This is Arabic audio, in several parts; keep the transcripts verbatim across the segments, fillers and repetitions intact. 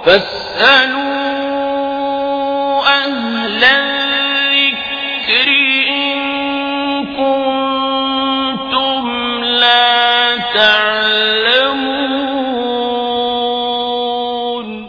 فاسألوا أهل الذكر إن كنتم لا تعلمون.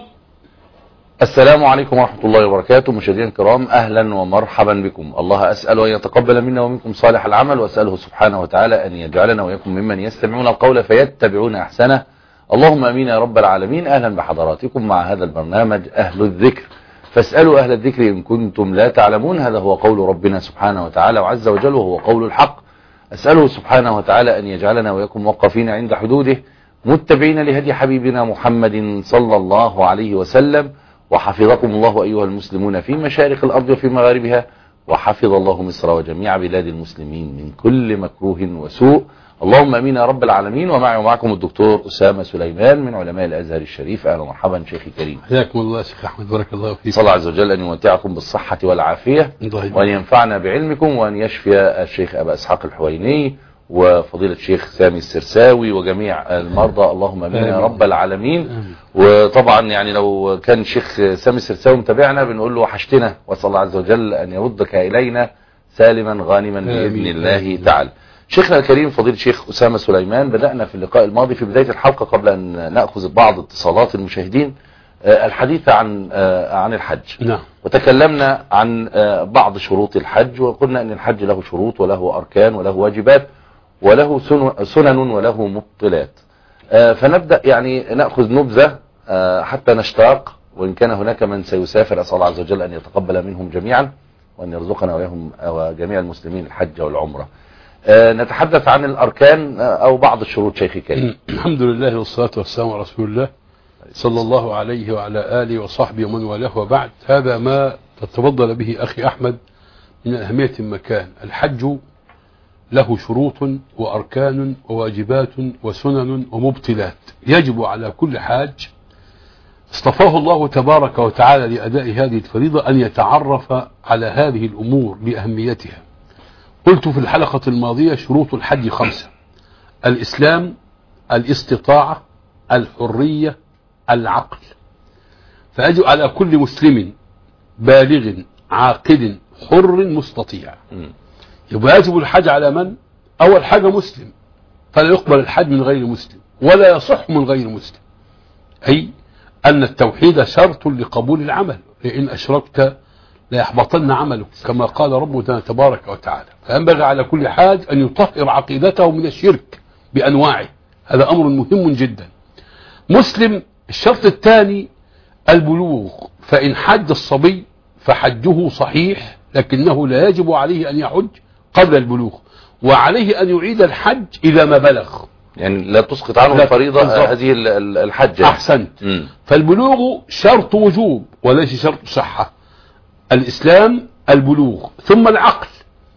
السلام عليكم ورحمة الله وبركاته. مشاهدينا الكرام، أهلا ومرحبا بكم. الله أسأل أن يتقبل منا ومنكم صالح العمل، وأسأله سبحانه وتعالى أن يجعلنا وإياكم ممن يستمعون القول فيتبعون أحسنه. اللهم أمين يا رب العالمين. أهلا بحضراتكم مع هذا البرنامج أهل الذكر، فاسألوا أهل الذكر إن كنتم لا تعلمون. هذا هو قول ربنا سبحانه وتعالى وعز وجل، وهو قول الحق. أسأله سبحانه وتعالى أن يجعلنا وإياكم موقفين عند حدوده، متبعين لهدي حبيبنا محمد صلى الله عليه وسلم. وحفظكم الله أيها المسلمون في مشارق الأرض وفي مغاربها، وحفظ الله مصر وجميع بلاد المسلمين من كل مكروه وسوء. اللهم امين يا رب العالمين. ومعي ومعكم الدكتور أسامة سليمان من علماء الأزهر الشريف. أهلا ومرحبا شيخي كريم. حياكم الله شيخ أحمد، بارك الله فيك. صلى الله عز وجل أن يمتعكم بالصحة والعافية، وأن ينفعنا بعلمكم، وأن يشفي الشيخ أبا إسحاق الحويني وفضيلة الشيخ سامي السرساوي وجميع المرضى. اللهم امين يا رب العالمين. وطبعا يعني لو كان الشيخ سامي السرساوي متابعنا بنقول له وحشتنا، واسال الله عز وجل ان يردك الينا سالما غانما باذن الله تعالى. شيخنا الكريم فضيلة الشيخ أسامة سليمان، بدأنا في اللقاء الماضي في بداية الحلقة قبل أن نأخذ بعض اتصالات المشاهدين الحديث عن عن الحج. نعم. وتكلمنا عن بعض شروط الحج، وقلنا أن الحج له شروط وله أركان وله واجبات وله سنن وله مبطلات. فنبدأ يعني نأخذ نبذة حتى نشتاق، وإن كان هناك من سيسافر أسأل الله عز وجل أن يتقبل منهم جميعا، وأن يرزقنا وإياهم وجميع المسلمين الحج والعمرة. نتحدث عن الأركان أو بعض الشروط شيخي كريم. الحمد لله والصلاة والسلام على رسول الله صلى الله عليه وعلى آله وصحبه ومن والاه، وبعد. هذا ما تتفضل به أخي أحمد من أهمية المكان. الحج له شروط وأركان وواجبات وسنن ومبطلات، يجب على كل حاج اصطفاه الله تبارك وتعالى لأداء هذه الفريضة أن يتعرف على هذه الأمور بأهميتها. قلت في الحلقة الماضية شروط الحج خمسة: الإسلام، الاستطاعة، الحرية، العقل. فيجب على كل مسلم بالغ عاقل حر مستطيع. يبقى يجب الحج على من؟ أول حاجة مسلم، فلا يقبل الحج من غير مسلم ولا يصح من غير مسلم، أي أن التوحيد شرط لقبول العمل، لئن أشركت لا يحبطن عملك كما قال ربنا تبارك وتعالى. فينبغي على كل حاج أن يطهر عقيدته من الشرك بأنواعه، هذا أمر مهم جدا. مسلم. الشرط الثاني البلوغ، فإن حج الصبي فحجه صحيح، لكنه لا يجب عليه أن يحج قبل البلوغ، وعليه أن يعيد الحج إذا ما بلغ، يعني لا تسقط عنه الفريضة هذه الحج. أحسنت. م. فالبلوغ شرط وجوب وليس شرط صحة. الإسلام البلوغ، ثم العقل،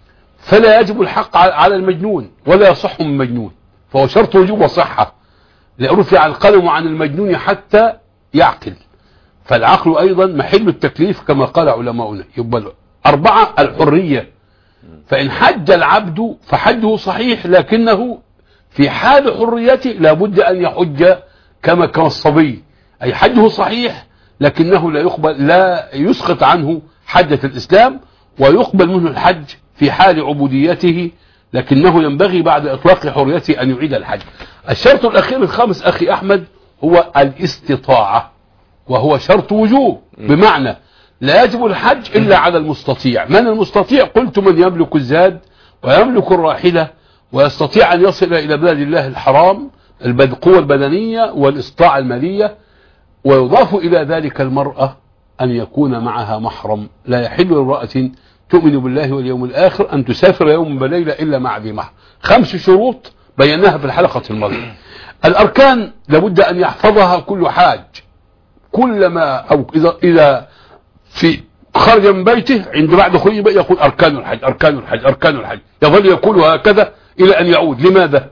فلا يجب الحق على المجنون ولا يصح من مجنون، فهو شرط وجوب وصحة، لرفع القلم عن المجنون حتى يعقل. فالعقل أيضا محل التكليف كما قال علماؤنا. يبقى أربعة: الحرية، فإن حج العبد فحجه صحيح، لكنه في حال حريته لابد أن يحج كما كان الصبي، أي حجه صحيح لكنه لا يقبل لا يسقط عنه حجة الإسلام، ويقبل منه الحج في حال عبوديته، لكنه ينبغي بعد إطلاق حريته أن يعيد الحج. الشرط الأخير الخامس أخي أحمد هو الاستطاعة، وهو شرط وجوب، بمعنى لا يجب الحج إلا على المستطيع. من المستطيع؟ قلت من يملك الزاد ويملك الراحلة ويستطيع أن يصل إلى بلاد الله الحرام، القوة البدنية والاستطاعة المالية. ويضاف إلى ذلك المرأة أن يكون معها محرم، لا يحل لامرأة تؤمن بالله واليوم الآخر أن تسافر يوم بليلة إلا مع ذي محرم. خمس شروط بيناها في الحلقة الماضية. الأركان لابد أن يحفظها كل حاج، كلما أو إذا إذا في خرج من بيته عند بعد دخوله يقول أركان الحج أركان الحج أركان الحج، يظل يقول هكذا إلى أن يعود. لماذا؟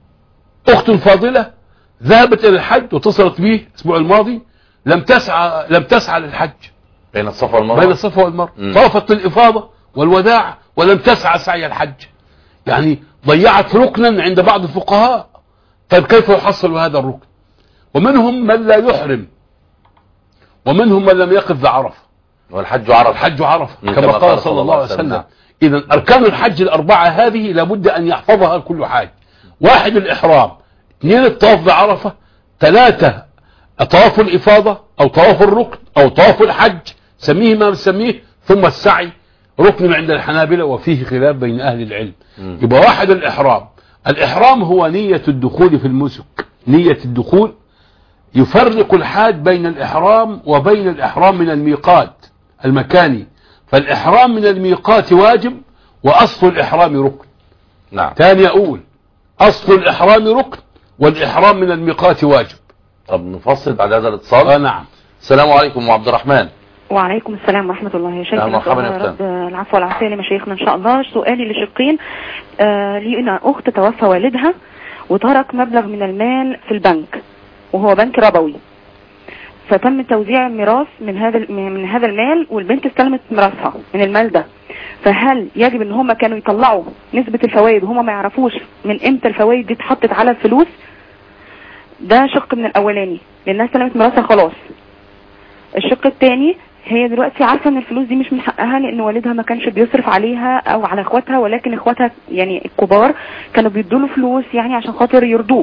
أخت فاضلة ذهبت إلى الحج واتصلت به الأسبوع الماضي، لم تسعى لم تسعى للحج بين الصفا والمروة بين الصفا والمروة طافت للإفاضة والوداع ولم تسعى سعي الحج، يعني ضيعت ركنا عند بعض الفقهاء. طيب كيف يحصل هذا الركن؟ ومنهم من لا يحرم ومنهم من لم يقف بعرفة. والحج عرفة. الحج عرفة كما قال صلى الله عليه وسلم. إذا أركان الحج الأربعة هذه لابد أن يحفظها كل حاج. واحد الإحرام، اثنين الطواف بعرفة، ثلاثة طواف الإفاضة أو طواف الركن أو طواف الحج، سميه ما سميه، ثم السعي ركن عند الحنابلة وفيه خلاف بين أهل العلم. يبقى واحد الإحرام. الإحرام هو نية الدخول في المسك، نية الدخول. يفرق الحاج بين الإحرام وبين الإحرام من الميقات المكاني، فالإحرام من الميقات واجب وأصل الإحرام ركن. نعم. ثاني أقول أصل الإحرام ركن والإحرام من الميقات واجب. طب نفصل بعد هذا الاتصال. آه نعم. السلام عليكم وعبد الرحمن. وعليكم السلام ورحمة الله يا شيخ. مرحبا يا رب العفو والعافية لمشايخنا إن شاء الله. سؤالي لشقين. آه لي أنا أخت توفى والدها وترك مبلغ من المال في البنك وهو بنك ربوي، فتم توزيع الميراث من هذا من هذا المال والبنت استلمت ميراثها من المال ده، فهل يجب ان هم كانوا يطلعوا نسبة الفوائد وهم ما يعرفوش من امتى الفوائد دي اتحطت على الفلوس؟ ده شق من الاولاني لانها استلمت ميراثها خلاص. الشق الثاني، هي دلوقتي عارفه ان الفلوس دي مش من حقها لان والدها ما كانش بيصرف عليها او على اخواتها، ولكن اخواتها يعني الكبار كانوا بيدوا له فلوس يعني عشان خاطر يرضوه.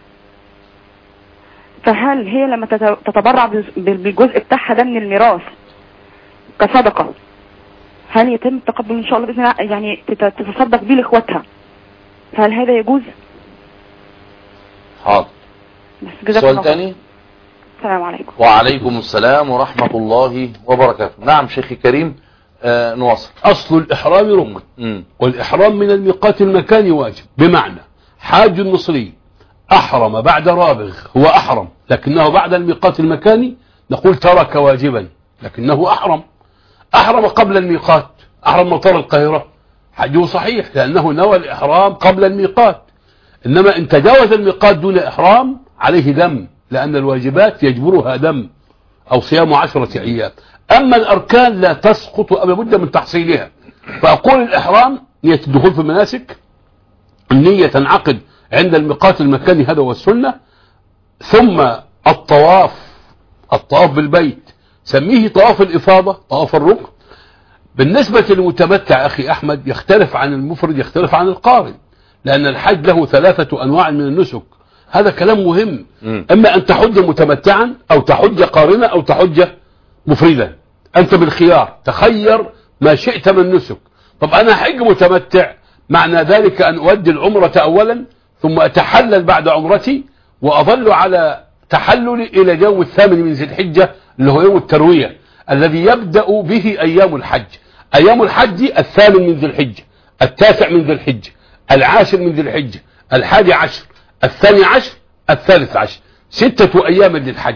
فهل هي لما تتبرع بالجزء بتاعها ده من الميراث كصدقة، هل يتم التقبل ان شاء الله باذن الله يعني تتصدق بيه لاخواتها؟ هل هذا يجوز؟ حاضر. سؤال ثاني. السلام عليكم. وعليكم السلام ورحمة الله وبركاته. نعم شيخي كريم. آه نواصل. أصل الإحرام ركن والإحرام من الميقات المكاني واجب، بمعنى حاج مصري أحرم بعد رابغ، هو أحرم لكنه بعد الميقات المكاني نقول ترك واجبا لكنه أحرم. أحرم قبل الميقات، أحرم مطار القاهرة، حجه صحيح لأنه نوى الإحرام قبل الميقات. إنما إن تجاوز الميقات دون إحرام عليه دم، لأن الواجبات يجبرها دم أو صيام عشرة أيام. أما الأركان لا تسقط أبدا، بد من تحصيلها. فأقول الإحرام نية الدخول في المناسك، النية تنعقد عند الميقات المكاني، هذا هو السنة. ثم الطواف، الطواف بالبيت سميه طواف الإفاضة، طواف الركن. بالنسبة للمتمتع أخي أحمد يختلف عن المفرد، يختلف عن القارن، لأن الحج له ثلاثة أنواع من النسك. هذا كلام مهم. م. أما أن تحج متمتعا أو تحج قارنا أو تحج مفردا، أنت بالخيار، تخير ما شئت من نسك. طب أنا حج متمتع، معنى ذلك أن أؤدي العمرة أولا ثم أتحلل بعد عمرتي وأظل على تحللي إلى يوم الثامن من ذي الحجة اللي هو يوم التروية الذي يبدأ به أيام الحج. أيام الحج الثامن من ذي الحجة، التاسع من ذي الحجة، العاشر من ذي الحجة، الحادي عشر، الثاني عشر، الثالث عشر، ستة أيام للحج.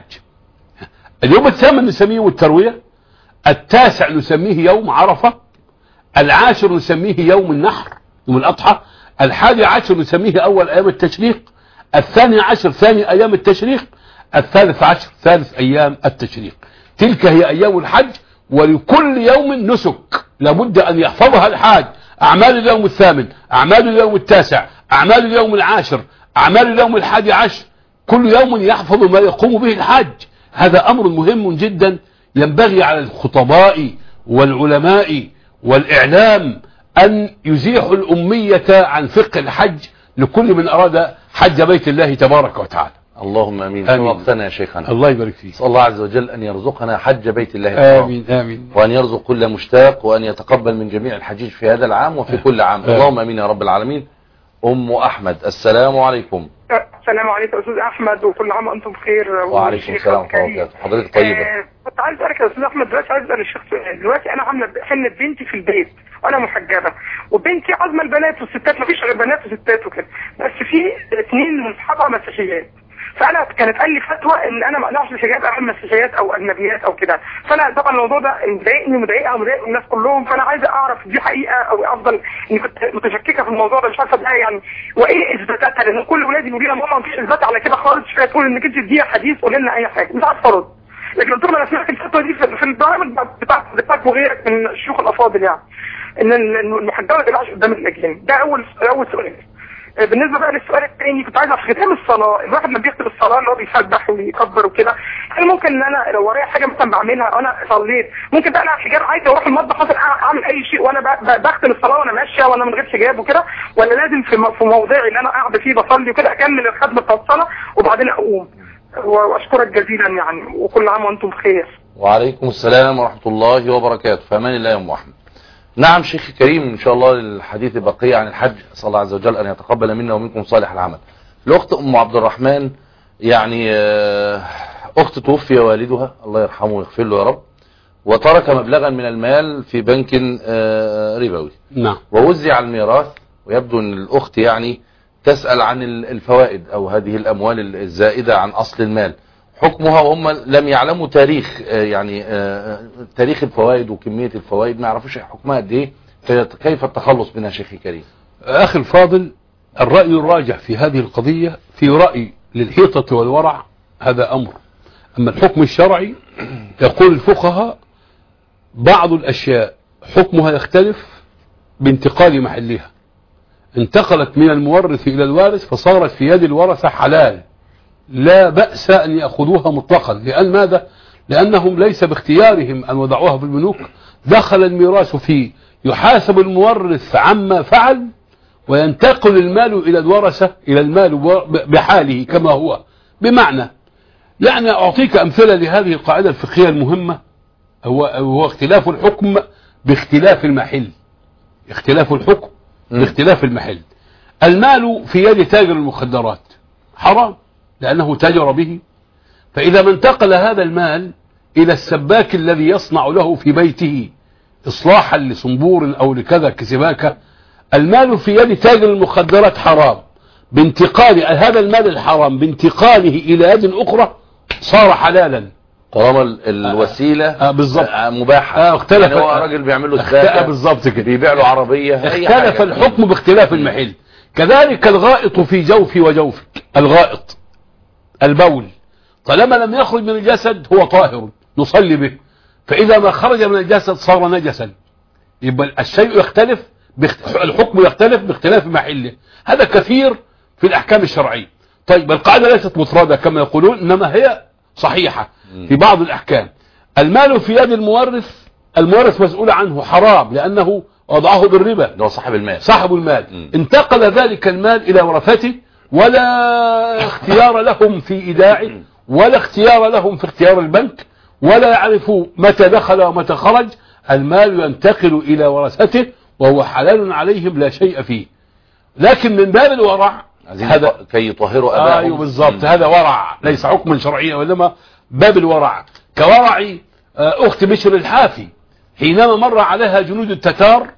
اليوم الثامن نسميه يوم التروية، التاسع نسميه يوم عرفة، العاشر نسميه يوم النحر يوم الأضحى، الحادي عشر نسميه أول أيام التشريق، الثاني عشر ثاني أيام التشريق، الثالث عشر ثالث أيام التشريق. تلك هي أيام الحج، ولكل يوم نسك لابد أن يحفظها الحاج. أعمال اليوم الثامن، أعمال اليوم التاسع، أعمال اليوم العاشر، أعمال اليوم الحادي عشر، كل يوم يحفظ ما يقوم به الحاج. هذا أمر مهم جدا، ينبغي على الخطباء والعلماء والإعلام أن يزيحوا الأمية عن فقه الحج لكل من أراد حج بيت الله تبارك وتعالى. اللهم امين. آمين. وقتنا يا شيخنا. الله يبارك فيك. نسأل الله عز وجل ان يرزقنا حج بيت الله تبارك. امين امين. وان يرزق كل مشتاق، وان يتقبل من جميع الحجيج في هذا العام وفي آمين. كل عام. آمين. اللهم امين يا رب العالمين. ام احمد، السلام عليكم. السلام عليكم استاذ احمد، وكل عام وانتم بخير. وعليكم السلام ورحمه الله وبركاته. حضرتك طيبه. آه كنت عايز اسالك يا استاذ احمد، دلوقتي عايز اسال الشيخ سؤال. دلوقتي انا عامله حنه بنتي في البيت وانا محجبه، وبنتي عازمه البنات والستات، مفيش غير بنات وستات وكده، بس في اثنين من اصحابها مسيحيات، فانا كانت قال لي فتوى ان انا ما اقلعش الحجاب امام مسيحيات او اجنبيات او كده. فانا طبعا الموضوع ده مضايقني ومضايقها ومضايق الناس كلهم، فانا عايزه اعرف دي حقيقه او افضل، اني كنت متشككه في الموضوع ده مش عارفه ده يعني وايه اثباتاتها، لان كل ولادي بيقولوا لي ماما مفيش اثبات على كده خالص، فتقول انك انت اديها حديث قول لنا اي حاجه، مش عارفه ارد. لكن قلت لهم انا سمعت الفتوى دي في البرامج بتاعت بتاعت وغيرك من الشيوخ الافاضل، يعني ان المحجبه ما تقلعش قدام الاجانب. ده اول اول سؤال. بالنسبه بقى للسؤال الثاني كنت عايز في ختام الصلاه، الواحد لما بيختم الصلاه اللي هو بيسبح ويكبر وكده، هل ممكن ان انا لو ورايا حاجه مثلا بعملها انا صليت ممكن بقى انا حجاب عايز اروح المطبخ مثلا اعمل اي شيء وانا بختم الصلاه وانا ماشيه وانا من غير حجاب وكده، ولا لازم في في موضعي اللي انا قاعده فيه بصلي وكده اكمل الختمه بتاع الصلاه وبعدين اقوم؟ واشكرك جزيلا يعني، وكل عام وانتم بخير. وعليكم السلام ورحمه الله وبركاته. في امان الله يا ام احمد. نعم شيخ كريم، ان شاء الله الحديث بقية عن الحج، اسال الله عز وجل ان يتقبل منا ومنكم صالح العمل. الاخت ام عبد الرحمن، يعني اخت توفي والدها الله يرحمه ويغفر له يا رب، وترك مبلغا من المال في بنك ربوي. نعم. ووزع الميراث، ويبدو ان الاخت يعني تسأل عن الفوائد او هذه الاموال الزائدة عن اصل المال، حكمها، وهم لم يعلموا تاريخ يعني تاريخ الفوائد وكمية الفوائد، ما يعرفوش حكمها قد ايه، كيف التخلص منها شيخي كريم؟ اخي الفاضل، الرأي الراجح في هذه القضية في رأي للحيطة والورع، هذا امر. اما الحكم الشرعي يقول الفقهاء بعض الاشياء حكمها يختلف بانتقال محلها، انتقلت من المورث الى الوارث فصارت في يد الورثة حلال، لا بأس أن يأخذوها مطلقا. لأن ماذا؟ لأنهم ليس باختيارهم أن وضعوها في البنوك، دخل الميراث فيه، يحاسب المورث عما فعل وينتقل المال إلى الورثة، إلى المال بحاله كما هو. بمعنى يعني أعطيك أمثلة لهذه القاعدة الفقهية المهمة، هو, هو اختلاف الحكم باختلاف المحل. اختلاف الحكم باختلاف المحل. المال في يد تاجر المخدرات حرام لأنه تاجر به، فإذا ما انتقل هذا المال إلى السباك الذي يصنع له في بيته إصلاحا لصنبور أو لكذا كسباكة، المال في يد تاجر المخدرات حرام، بانتقال هذا المال الحرام بانتقاله إلى يد أخرى صار حلالا طالما الوسيلة آه بالظبط مباحة. آه اختلف، يعني هو راجل بيعمل له سباكة بالظبط كده، بيبيع له عربية، اختلف الحكم باختلاف المحل. كذلك الغائط في جوفي وجوفك، الغائط البول طالما لم يخرج من الجسد هو طاهر نصلي به، فإذا ما خرج من الجسد صار نجسا. يبقى الشيء يختلف، الحكم يختلف باختلاف محله. هذا كثير في الأحكام الشرعية. طيب القاعدة ليست مطردة كما يقولون، إنما هي صحيحة في بعض الأحكام. المال في يد المورث، المورث مسؤول عنه حرام لأنه وضعه بالربا، هو صاحب المال، صاحب المال. م. انتقل ذلك المال إلى ورثته، ولا اختيار لهم في إيداعه، ولا اختيار لهم في اختيار البنك، ولا يعرفوا متى دخل ومتى خرج. المال ينتقل إلى ورثته وهو حلال عليهم لا شيء فيه. لكن من باب الورع هذا كي يطهروا أباهم. ايوه بالظبط، هذا ورع ليس حكما شرعيا وإنما باب الورع. كورع أخت بشر الحافي حينما مر عليها جنود التتار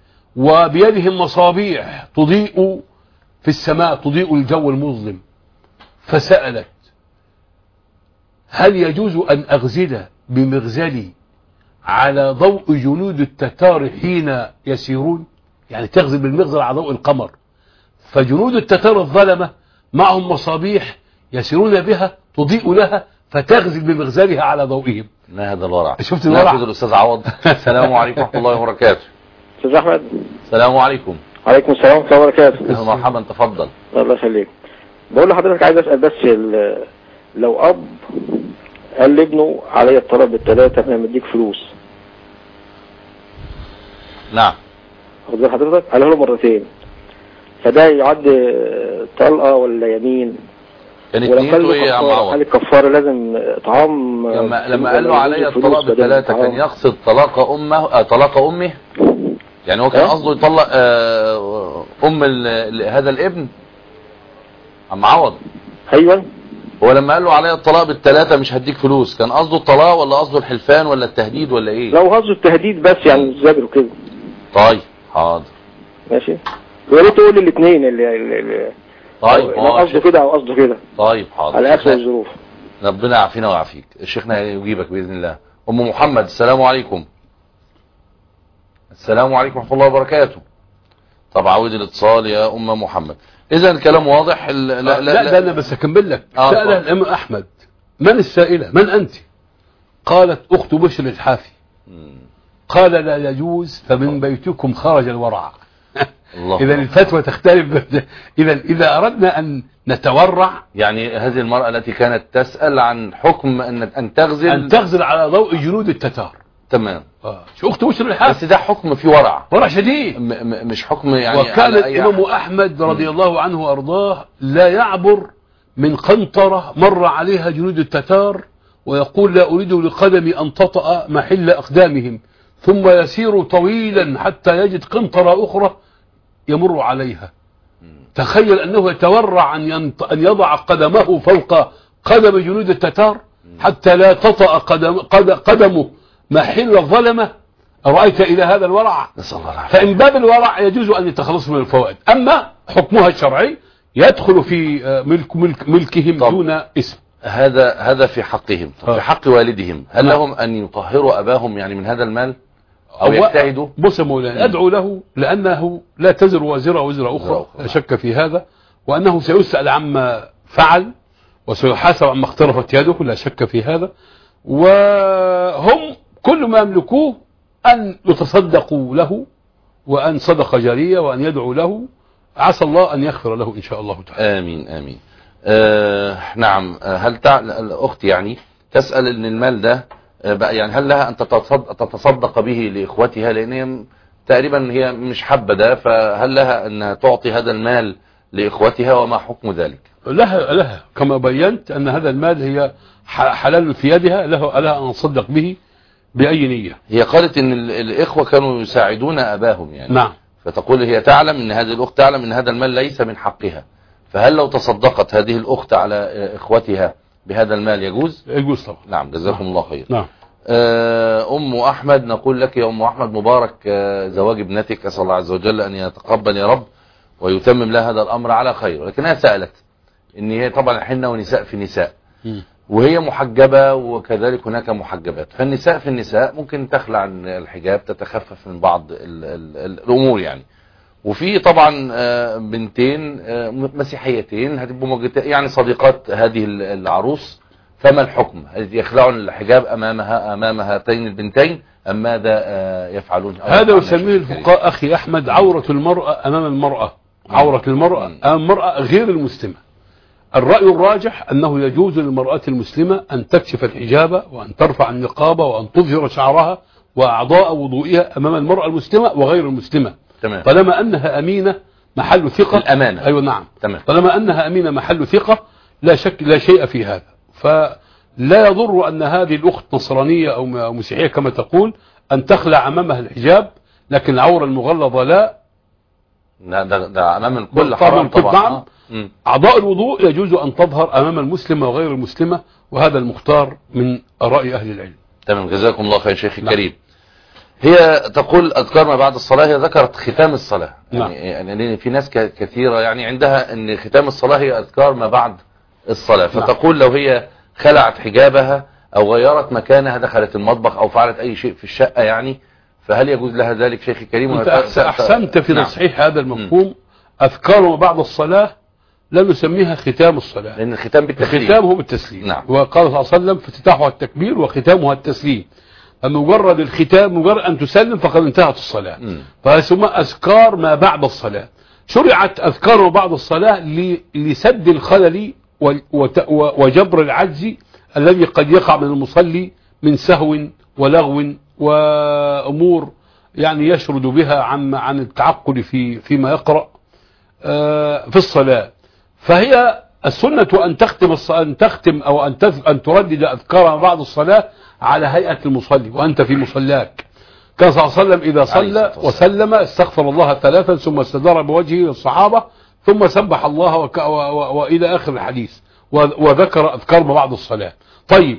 وبيدهم مصابيح تضيء في السماء، تضيء الجو المظلم، فسألت هل يجوز أن أغزل بمغزلي على ضوء جنود التتار حين يسيرون؟ يعني تغزل بالمغزل على ضوء القمر، فجنود التتار الظلمة معهم مصابيح يسيرون بها تضيء لها، فتغزل بمغزلها على ضوئهم. ما هذا الورع؟ شفت الورع؟ الأستاذ عوض. السلام عليكم ورحمة الله وبركاته. أستاذ أحمد. السلام عليكم. وعليكم السلام ورحمة الله وبركاته. أهلا مرحبا، تفضل. الله يخليك. بقول لحضرتك عايز أسأل بس، لو أب قال لابنه علي الطلب بالثلاثة أنا مديك فلوس. نعم. خد بال حضرتك، قالها له مرتين، فده يعد طلقة ولا يمين؟ كانت نيته ايه يا عم عوض؟ هل الكفارة لازم طعام؟ لما لما قال له علي الطلاق بالثلاثة كان يقصد طلاق امه آه طلاق امه؟ يعني هو كان قصده يطلق آه ام هذا الابن عم عوض؟ ايوه. هو لما قال له علي الطلاق بالثلاثة مش هديك فلوس، كان قصده الطلاق ولا قصده الحلفان ولا التهديد ولا ايه؟ لو قصده التهديد بس يعني الزجر وكده. طيب حاضر ماشي. يا ريت تقول لي الاثنين اللي, اللي طيب لو قصده كده او قصده كده. طيب حاضر على اخر الظروف. ربنا يعافينا ويعافيك. شيخنا يجيبك باذن الله. ام محمد السلام عليكم. السلام عليكم ورحمه الله وبركاته. طب عاود الاتصال يا ام محمد. اذا الكلام واضح. لا لا لا, لا, لا انا بس اكمل لك. آه سأل الامام احمد من السائله؟ من انت؟ قالت اخت بشر الحافي. قال لا يجوز، فمن بيتكم خرج الورع. الله إذا الفتوى تختلف. إذا إذا أردنا أن نتورع، يعني هذه المرأة التي كانت تسأل عن حكم أن أن تغزل أن تغزل على ضوء جنود التتار. تمام. آه. شو أخت وش الحال؟ بس ده حكم في ورع ورع شديد. م م مش حكم يعني. وكان الإمام أحمد رضي الله عنه وأرضاه لا يعبر من قنطرة مر عليها جنود التتار ويقول لا أريد لقدمي أن تطأ محل أقدامهم، ثم يسير طويلا حتى يجد قنطرة أخرى يمر عليها. تخيل أنه يتورع أن أن يضع قدمه فوق قدم جنود التتار حتى لا تطأ قدم قدمه محل الظلمة. رأيت إلى هذا الورع؟ فإن باب الورع يجوز أن يتخلص من الفوائد، أما حكمها الشرعي يدخل في ملك ملك ملكهم طب. دون اسم. هذا هذا في حقهم. طب في حق والدهم هل ما. لهم أن يطهروا أباهم يعني من هذا المال أو يبتعدوا؟ بص يا مولانا، أدعو له لأنه لا تزر وازرة وزر أخرى، لا شك في هذا، وأنه سيسأل عما فعل وسيحاسب عما اخترفت يده، لا شك في هذا. وهم كل ما يملكوه أن يتصدقوا له، وأن صدق جارية، وأن يدعو له، عسى الله أن يغفر له إن شاء الله تعالى. آمين آمين. آه نعم. هل الأخت يعني تسأل أن المال ده بقى يعني هل لها أن تتصدق, تتصدق به لإخوتها، لأن هي تقريبا هي مش حابة ده، فهل لها أن تعطي هذا المال لإخوتها وما حكم ذلك؟ لها لها كما بينت أن هذا المال هي حلال في يدها، له لها أن تصدق به بأي نية. هي قالت أن الإخوة كانوا يساعدون أباهم يعني. نعم. فتقول هي تعلم أن هذه الأخت تعلم أن هذا المال ليس من حقها، فهل لو تصدقت هذه الأخت على إخوتها بهذا المال يجوز؟ يجوز طبعا. نعم جزاكم نعم. الله خير. نعم. أم أحمد نقول لك يا أم أحمد مبارك زواج ابنتك، أسأل الله عز وجل أن يتقبل يا رب ويتمم لها هذا الأمر على خير. لكنها سألت إن هي طبعا حنة ونساء في نساء، م. وهي محجبة وكذلك هناك محجبات، فالنساء في النساء ممكن تخلع عن الحجاب، تتخفف من بعض ال ال ال الأمور يعني. وفي طبعا بنتين مسيحيتين هتبقوا يعني صديقات هذه العروس، فما الحكم؟ يخلعون الحجاب أمامها أمام هاتين البنتين أم ماذا يفعلون؟ هذا يسميه الفقهاء أخي أحمد عورة المرأة أمام المرأة، عورة المرأة أمام المرأة غير المسلمة. الرأي الراجح أنه يجوز للمرأة المسلمة أن تكشف الحجاب وأن ترفع النقاب وأن تظهر شعرها وأعضاء وضوئها أمام المرأة المسلمة وغير المسلمة، تمام. طالما أنها أمينة محل ثقة. الأمانة. أيوة نعم. تمام. طالما أنها أمينة محل ثقة لا شك لا شيء في هذا، فلا يضر أن هذه الأخت نصرانية أو مسيحية كما تقول أن تخلع أمامها الحجاب، لكن العورة المغلظة لا. ده, ده, ده أمام الكل حرام طبعا. طبعا. آه. أعضاء الوضوء يجوز أن تظهر أمام المسلمة وغير المسلمة، وهذا المختار من رأي أهل العلم. تمام جزاكم الله خير شيخي الكريم. هي تقول أذكار ما بعد الصلاة، هي ذكرت ختام الصلاة. نعم. يعني, يعني في ناس كثيرة يعني عندها أن ختام الصلاة هي أذكار ما بعد الصلاة، فتقول لو هي خلعت حجابها أو غيرت مكانها، دخلت المطبخ أو فعلت أي شيء في الشقة يعني، فهل يجوز لها ذلك شيخي الكريم؟ أنت أحسنت في تصحيح هذا المفهوم. أذكار ما بعد الصلاة لا نسميها ختام الصلاة، لأن الختام بالتسليم. الختام هو بالتسليم. نعم. وقال صلى الله عليه وسلم افتتاحها التكبير وختامها التسليم، مجرد الختام مجرد أن تسلم فقد انتهت الصلاة، فسمى أذكار ما بعد الصلاة. شرعت أذكار ما بعد الصلاة لسد الخلل وجبر العجز الذي قد يقع من المصلي من سهو ولغو وأمور يعني يشرد بها عن عن التعقل في فيما يقرأ في الصلاة. فهي السنة أن تختم أن تختم أو أن أن تردد أذكار بعد الصلاة على هيئة المصلي وأنت في مصلاك. كان صلى الله عليه وسلم إذا صلى وسلم استغفر الله ثلاثا ثم استدار بوجهه للصحابة ثم سبح الله وك... و... و... وإلى آخر الحديث و... وذكر أذكار ما بعد الصلاة. طيب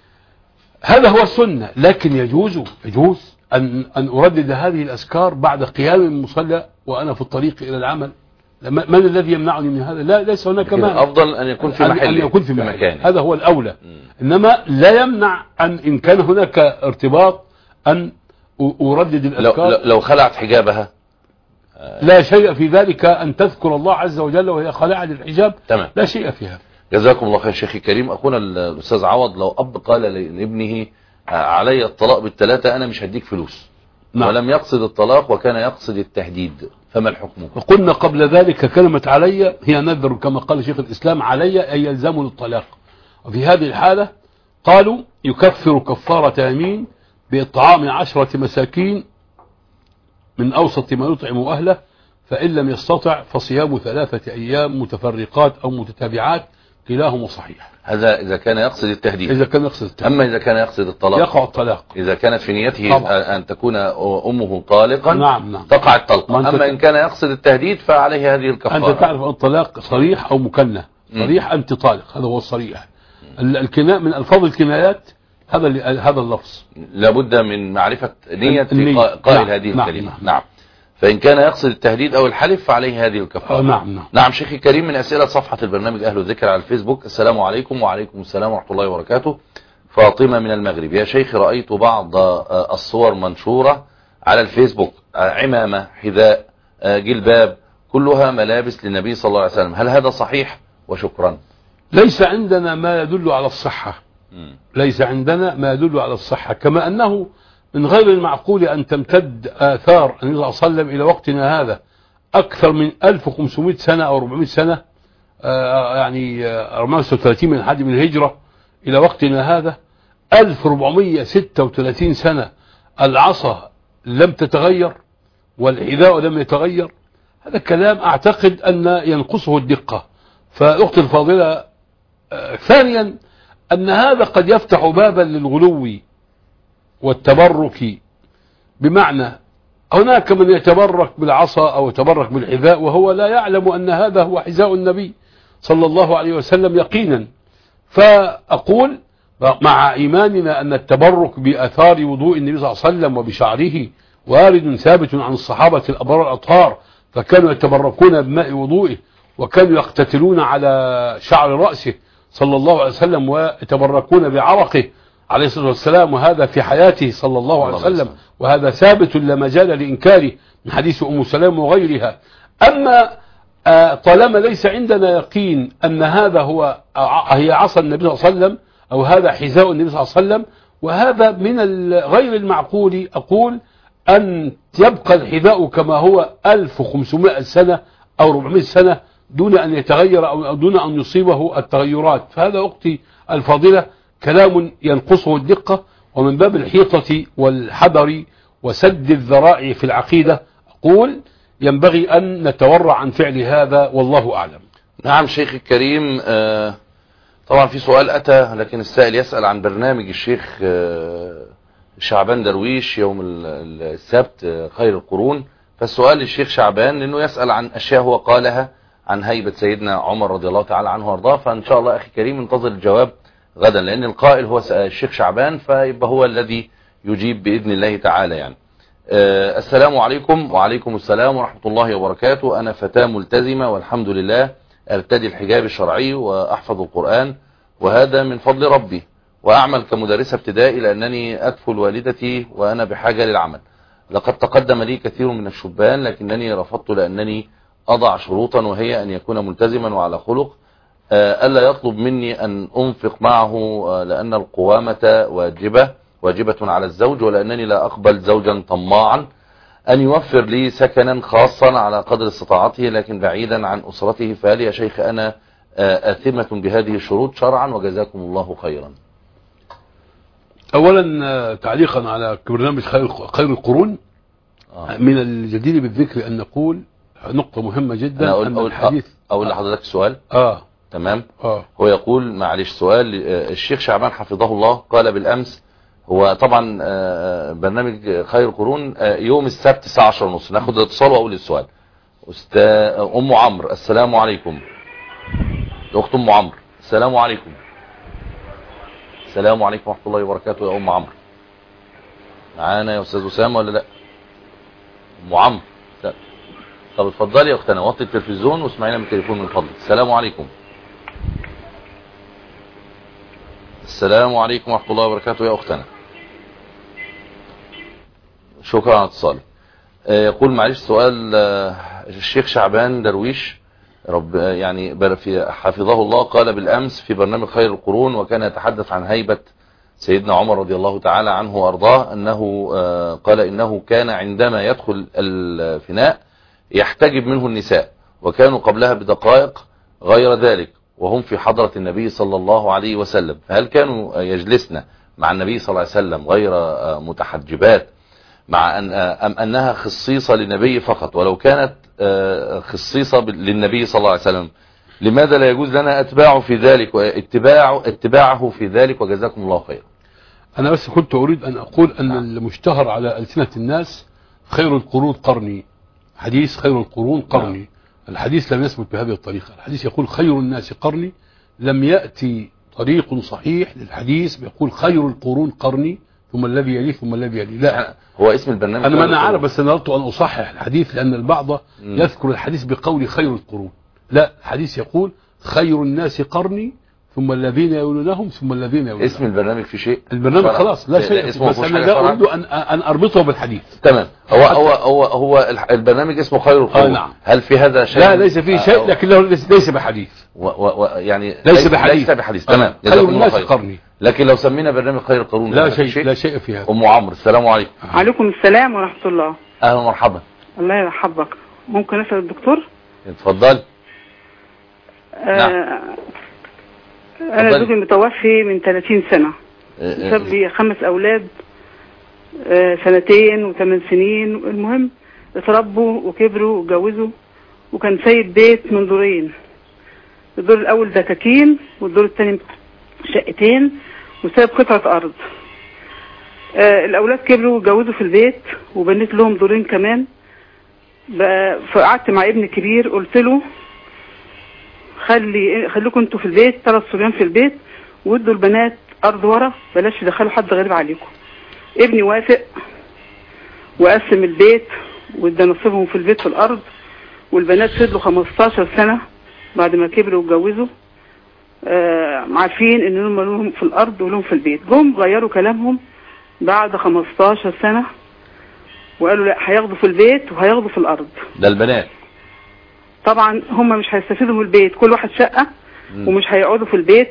هذا هو السنة، لكن يجوز يجوز أن أن أردد هذه الأذكار بعد قيام المصلى وأنا في الطريق إلى العمل. من الذي يمنعني من هذا؟ لا ليس هناك مانع. الأفضل أن يكون في محل، أن يكون في مكان، هذا هو الأولى. م. إنما لا يمنع أن إن كان هناك ارتباط أن أردد الأذكار. لو, لو خلعت حجابها لا شيء في ذلك، أن تذكر الله عز وجل وهي خالعة للحجاب. تمام. لا شيء فيها. جزاكم الله خير شيخي الكريم. أخونا الأستاذ عوض، لو أب قال لابنه علي الطلاق بالثلاثة أنا مش هديك فلوس، نعم. ولم يقصد الطلاق وكان يقصد التهديد، فما الحكم؟ وقلنا قبل ذلك كلمة علي هي نذر كما قال شيخ الإسلام، علي أي يلزمني الطلاق. وفي هذه الحالة قالوا يكفر كفارة يمين بإطعام عشرة مساكين من أوسط ما يطعم أهله، فإن لم يستطع فصيام ثلاثة أيام متفرقات أو متتابعات، كلاهما صحيح. هذا إذا كان يقصد التهديد. إذا كان يقصد التهديد. أما إذا كان يقصد الطلاق يقع الطلاق. إذا كانت في نيته طبعا. أن تكون أمه طالقا نعم نعم. تقع الطلقة. أما إن كان يقصد التهديد فعليه هذه الكفارة. أنت تعرف أن الطلاق صريح أو مكنه. صريح أنت طالق، هذا هو الصريح. الكناء من ألفاظ الكنايات هذا هذا اللفظ. لابد من معرفة نية قائل نعم. هذه نعم. الكلمة. نعم. نعم. فإن كان يقصد التهديد أو الحلف فعليه هذه الكفارة. نعم نعم. نعم شيخي الكريم، من أسئلة صفحة البرنامج أهل الذكر على الفيسبوك. السلام عليكم. وعليكم السلام ورحمة الله وبركاته. فاطمة من المغرب: يا شيخ، رأيت بعض الصور منشورة على الفيسبوك، عمامة، حذاء، جلباب، كلها ملابس للنبي صلى الله عليه وسلم، هل هذا صحيح؟ وشكرا. ليس عندنا ما يدل على الصحة. م. ليس عندنا ما يدل على الصحة، كما أنه من غير المعقول أن تمتد آثار النبي صلى الله عليه وسلم إلى وقتنا هذا أكثر من ألف وخمسمائة سنة أو أربعمائة سنة، آه يعني أربعمائة وستة وثلاثين من حد من الهجرة إلى وقتنا هذا ألف وأربعمائة وستة وثلاثين سنة العصا لم تتغير والحذاء لم يتغير. هذا كلام أعتقد أن ينقصه الدقة. فأختي الفاضلة، آه ثانيا أن هذا قد يفتح بابا للغلو والتبرك، بمعنى هناك من يتبرك بالعصا أو يتبرك بالحذاء وهو لا يعلم أن هذا هو حذاء النبي صلى الله عليه وسلم يقينا. فأقول مع إيماننا أن التبرك بأثار وضوء النبي صلى الله عليه وسلم وبشعره وارد ثابت عن الصحابة الأبرار الأطهار، فكانوا يتبركون بماء وضوئه وكانوا يقتتلون على شعر رأسه صلى الله عليه وسلم ويتبركون بعرقه عليه الصلاة والسلام، وهذا في حياته صلى الله عليه وسلم، وهذا ثابت لا مجال لإنكاره من حديث أم سلمة وغيرها. أما طالما ليس عندنا يقين أن هذا هو هي عصا النبي صلى الله عليه وسلم أو هذا حذاء النبي صلى الله عليه وسلم، وهذا من غير المعقول أقول أن يبقى الحذاء كما هو ألف وخمسمائة سنة أو أربعمائة سنة دون أن يتغير أو دون أن يصيبه التغيرات. فهذا أختي الفاضلة كلام ينقصه الدقة، ومن باب الحيطة والحذر وسد الذرائع في العقيدة أقول ينبغي أن نتورع عن فعل هذا، والله أعلم. نعم شيخ الكريم، آه طبعا في سؤال أتى، لكن السائل يسأل عن برنامج الشيخ آه شعبان درويش يوم السبت خير القرون. فالسؤال للشيخ شعبان لأنه يسأل عن أشياء هو قالها عن هيبة سيدنا عمر رضي الله تعالى عنه وارضاه، فإن شاء الله أخي كريم انتظر الجواب غدا، لأن القائل هو الشيخ شعبان، فيبقى هو الذي يجيب بإذن الله تعالى. يعني أه السلام عليكم. وعليكم السلام ورحمة الله وبركاته. أنا فتاة ملتزمة والحمد لله، أرتدي الحجاب الشرعي وأحفظ القرآن، وهذا من فضل ربي، وأعمل كمدرسة ابتدائي لأنني أكفل والدتي وأنا بحاجة للعمل. لقد تقدم لي كثير من الشبان لكنني رفضت لأنني أضع شروطا، وهي أن يكون ملتزما وعلى خلق، ألا يطلب مني أن أنفق معه لأن القوامة واجبة واجبة على الزوج، ولأنني لا أقبل زوجا طماعا، أن يوفر لي سكنا خاصا على قدر استطاعته لكن بعيدا عن أسرته. فهل يا شيخ أنا آثمة بهذه الشروط شرعا؟ وجزاكم الله خيرا. أولا تعليقا على برنامج خير, خير القرون، آه. من الجدير بالذكر أن نقول نقطة مهمة جدا. أقول, أن أقول, الحديث أقول لحضرتك سؤال. آه. تمام. آه. هو يقول معلش سؤال، الشيخ شعبان حفظه الله قال بالأمس، هو طبعا برنامج خير القرون يوم السبت الساعة عشرة ونص، ناخد اتصال وأقول السؤال. أستاذ أم عمرو السلام عليكم. أخت أم عمرو السلام عليكم. السلام عليكم ورحمة الله وبركاته. يا أم عمرو معانا يا أستاذ أسامة ولا لا؟ أم عمرو طب اتفضلي يا أختنا، وطي التلفزيون واسمعينا من التليفون من فضلك. السلام عليكم. السلام عليكم ورحمة الله وبركاته يا أختنا. شكرا على اتصالك. يقول معلش سؤال، الشيخ شعبان درويش رب يعني في حفظه الله قال بالأمس في برنامج خير القرون وكان يتحدث عن هيبة سيدنا عمر رضي الله تعالى عنه وأرضاه، أنه قال إنه كان عندما يدخل الفناء يحتجب منه النساء، وكانوا قبلها بدقائق غير ذلك وهم في حضرة النبي صلى الله عليه وسلم، فهل كانوا يجلسن مع النبي صلى الله عليه وسلم غير متحجبات مع أن أم أنها خصيصة للنبي فقط؟ ولو كانت خصيصة للنبي صلى الله عليه وسلم لماذا لا يجوز لنا اتباعه في ذلك واتباعه اتباعه في ذلك؟ وجزاكم الله خيرا. أنا بس كنت أريد أن أقول أن المشتهر على ألسنة الناس خير القرون قرني، حديث خير القرون قرني. نعم. الحديث لم يثبت بهذه الطريقة، الحديث يقول خير الناس قرني، لم يأتي طريق صحيح للحديث بيقول خير القرون قرني ثم الذي يليه ثم الذي يليه. لا، هو اسم البرنامج. أنا ما أنا عارف، بس أنا أردت أن أصحح الحديث لأن البعض م. يذكر الحديث بقول خير القرون. لا، الحديث يقول خير الناس قرني ثم الذين يولونهم ثم الذين يولونهم. اسم البرنامج في شيء؟ البرنامج خلاص لا شيء، بس أنا لا أريد أن أن أربطه بالحديث. تمام. هو هو هو هو البرنامج اسمه خير القرون. آه نعم. هل في هذا شيء؟ لا، ليس فيه شيء، لكنه ليس بحديث. و و يعني ليس بحديث. ليس بحديث. تمام. خير الناس قرني. لكن لو سمينا برنامج خير القرون لا شيء, شيء لا شيء في هذا. أم عمرو، السلام عليكم. عليكم السلام ورحمة الله. أهلا ومرحبا. الله يرحبك. ممكن أسأل الدكتور؟ اتفضل. آه نعم. أنا زوجي متوفي من ثلاثين سنة، ساب لي خمس أولاد، آه سنتين وثمان سنين. المهم اتربوا وكبروا واتجوزوا، وكان سايب بيت من دورين، الدور الأول دكاكين والدور الثاني شقتين، وساب قطعة أرض. آه الأولاد كبروا واتجوزوا في البيت وبنيت لهم دورين كمان. فقعدت مع ابني الكبير قلت له خلي خليكم انتوا في البيت، ثلاث صبيان في البيت، وادوا البنات ارض ورا، بلاش تدخلوا حد غريب عليكم. ابني وافق وقسم البيت وادى نصيبهم في البيت في الارض، والبنات فضلوا خمستاشر سنة بعد ما كبروا واتجوزوا آه عارفين ان هم لهم في الارض ولهم في البيت. جم غيروا كلامهم بعد خمستاشر سنة وقالوا لا، هياخدوا في البيت وهياخدوا في الارض. ده البنات طبعا هم مش هيستفيدوا من البيت، كل واحد شقة م. ومش هيقعدوا في البيت.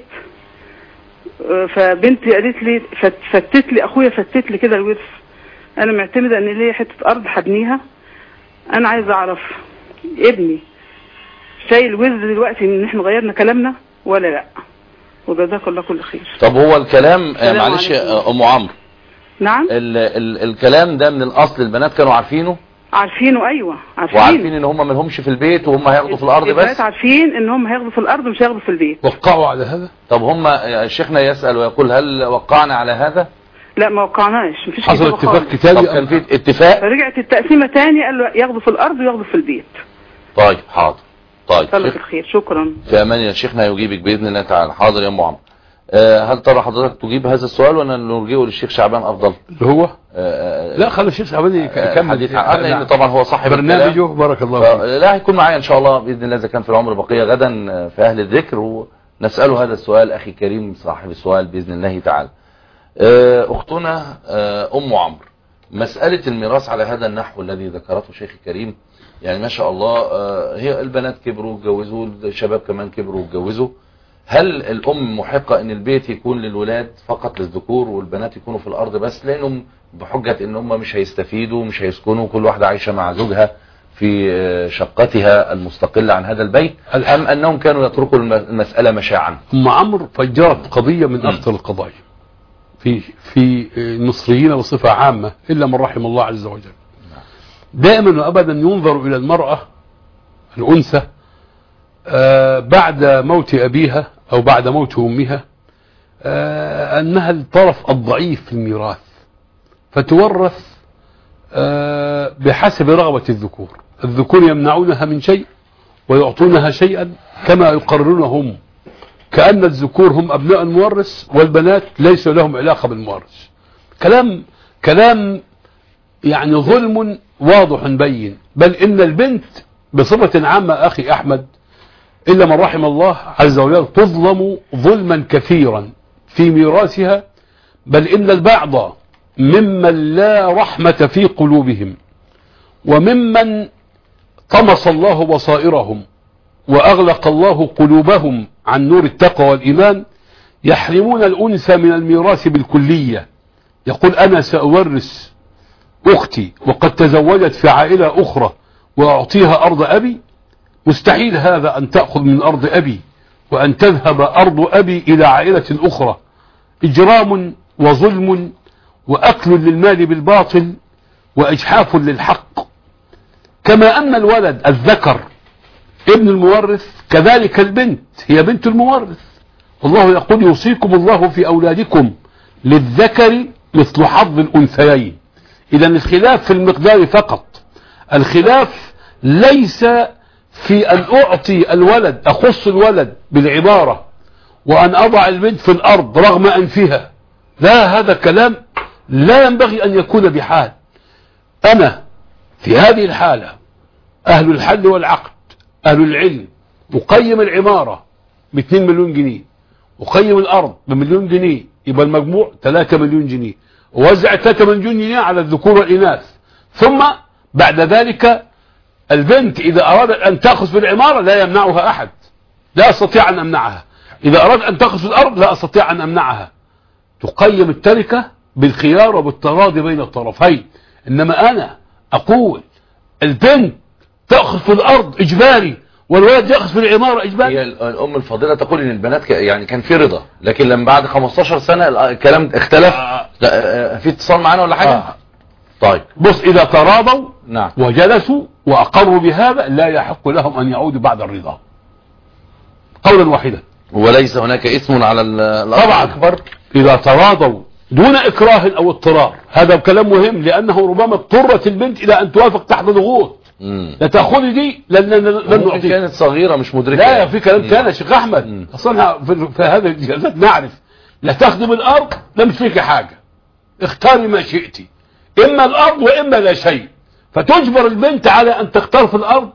فبنتي قالت لي فتت لي اخويا فتت لي كده الورث، انا معتمدة ان ليا حتة ارض هبنيها. انا عايز اعرف ابني شايل وزن دلوقتي ان احنا غيرنا كلامنا ولا لا؟ وجزاك الله كل خير. طب هو الكلام معلش ام عمرو، نعم، ال ال الكلام ده من الاصل البنات كانوا عارفينه؟ عارفينه، ايوه عارفين، وعارفين ان هم ما لهمش في البيت وهم هياخدوا في الارض. بس البنات عارفين ان هم هياخدوا في الارض ومش هياخدوا في البيت. وقعوا على هذا؟ طب هم شيخنا يسأل ويقول هل وقعنا على هذا؟ لا ما وقعناش، مفيش حصل اتفاق كتابي. طب كان في اتفاق؟ فرجعت التقسيمه تاني قال له ياخدوا في الارض وياخدوا في البيت. طيب حاضر. طيب الله الخير، شكرا. في امان يا شيخنا، يجيبك باذن الله تعالى. حاضر يا ام عمرو. أه هل ترى حضرتك تجيب هذا السؤال ولا نرجعه للشيخ شعبان افضل؟ اللي هو أه لا خلي الشيخ شعبان يكمل حديث عنه، لان طبعا هو صاحب برنامجه. بارك الله فيك. لا هيكون معايا ان شاء الله باذن الله اذا كان في العمر بقيه غدا في اهل الذكر، ونساله هذا السؤال اخي كريم صاحب السؤال باذن الله تعالى. أه اختنا أه ام عمرو، مساله الميراث على هذا النحو الذي ذكرته شيخ كريم، يعني ما شاء الله أه هي البنات كبروا واتجوزوا، الشباب كمان كبروا واتجوزوا، هل الام محقة ان البيت يكون للولاد فقط للذكور والبنات يكونوا في الارض بس، لانهم بحجة ان هم مش هيستفيدوا مش هيسكنوا، كل واحدة عايشة مع زوجها في شقتها المستقلة عن هذا البيت، ام انهم كانوا يتركوا المسألة مشاعا؟ ام عمرو فجرت قضية من اخطر القضايا في في المصريين بصفة عامة الا من رحم الله عز وجل. دائما وابدا ينظر الى المرأة الانثى آه بعد موت ابيها او بعد موت امها آه انها الطرف الضعيف في الميراث، فتورث آه بحسب رغبة الذكور. الذكور يمنعونها من شيء ويعطونها شيئا كما يقررون هم، كأن الذكور هم ابناء المورث والبنات ليس لهم علاقة بالمورث. كلام كلام يعني ظلم واضح بين. بل ان البنت بصفة عامة اخي احمد إلا من رحم الله عز وجل تظلم ظلما كثيرا في ميراثها، بل إن البعض ممن لا رحمة في قلوبهم وممن طمس الله بصائرهم وأغلق الله قلوبهم عن نور التقوى والإيمان يحرمون الأنثى من الميراث بالكلية. يقول أنا سأورث أختي وقد تزوجت في عائلة أخرى وأعطيها أرض أبي؟ مستحيل هذا أن تأخذ من أرض أبي وأن تذهب أرض أبي إلى عائلة أخرى. إجرام وظلم وأكل للمال بالباطل وإجحاف للحق. كما أن الولد الذكر ابن المورث كذلك البنت هي بنت المورث. والله يقول يوصيكم الله في أولادكم للذكر مثل حظ الأنثيين. إذا الخلاف في المقدار فقط، الخلاف ليس في أن أعطي الولد أخص الولد بالعبارة وأن أضع البنت في الأرض رغم أنفها. لا، هذا كلام لا ينبغي أن يكون بحال. أنا في هذه الحالة أهل الحل والعقد أهل العلم أقيم العمارة باثنين مليون جنيه، أقيم الأرض بمليون جنيه، يبقى المجموع ثلاثة مليون جنيه، ووزع ثلاثة مليون جنيه على الذكور والإناث. ثم بعد ذلك البنت إذا أرادت أن تأخذ في العمارة لا يمنعها أحد، لا أستطيع أن أمنعها. إذا أراد أن تأخذ في الأرض لا أستطيع أن أمنعها. تقيم التركة بالخيار وبالتراضي بين الطرفين. إنما أنا أقول البنت تأخذ في الأرض إجباري والولد يأخذ في العمارة إجباري. هي الأم الفضيلة تقول إن البنات ك... يعني كان في رضا، لكن لما بعد خمستاشر سنة الكلام اختلف. آه. في اتصال معانا ولا حاجة؟ آه. طيب بص، إذا تراضوا نعم وجلسوا وأقروا بهذا لا يحق لهم أن يعودوا بعد الرضا قولا واحدا، وليس هناك اسم على الأرض طبعا أكبر إذا تراضوا دون إكراه أو اضطرار. هذا كلام مهم، لأنه ربما اضطرت البنت إلى أن توافق تحت ضغوط. لا تأخذي دي لن لن نعطيك. كانت صغيرة مش مدركة. لا في كلام كان يا شيخ أحمد أصلا في, في هذا الجهازات نعرف. لا تخدم الأرض لا مش فيك حاجة، اختاري ما شئتي، إما الأرض وإما لا شيء. فتجبر البنت على أن تختار في الأرض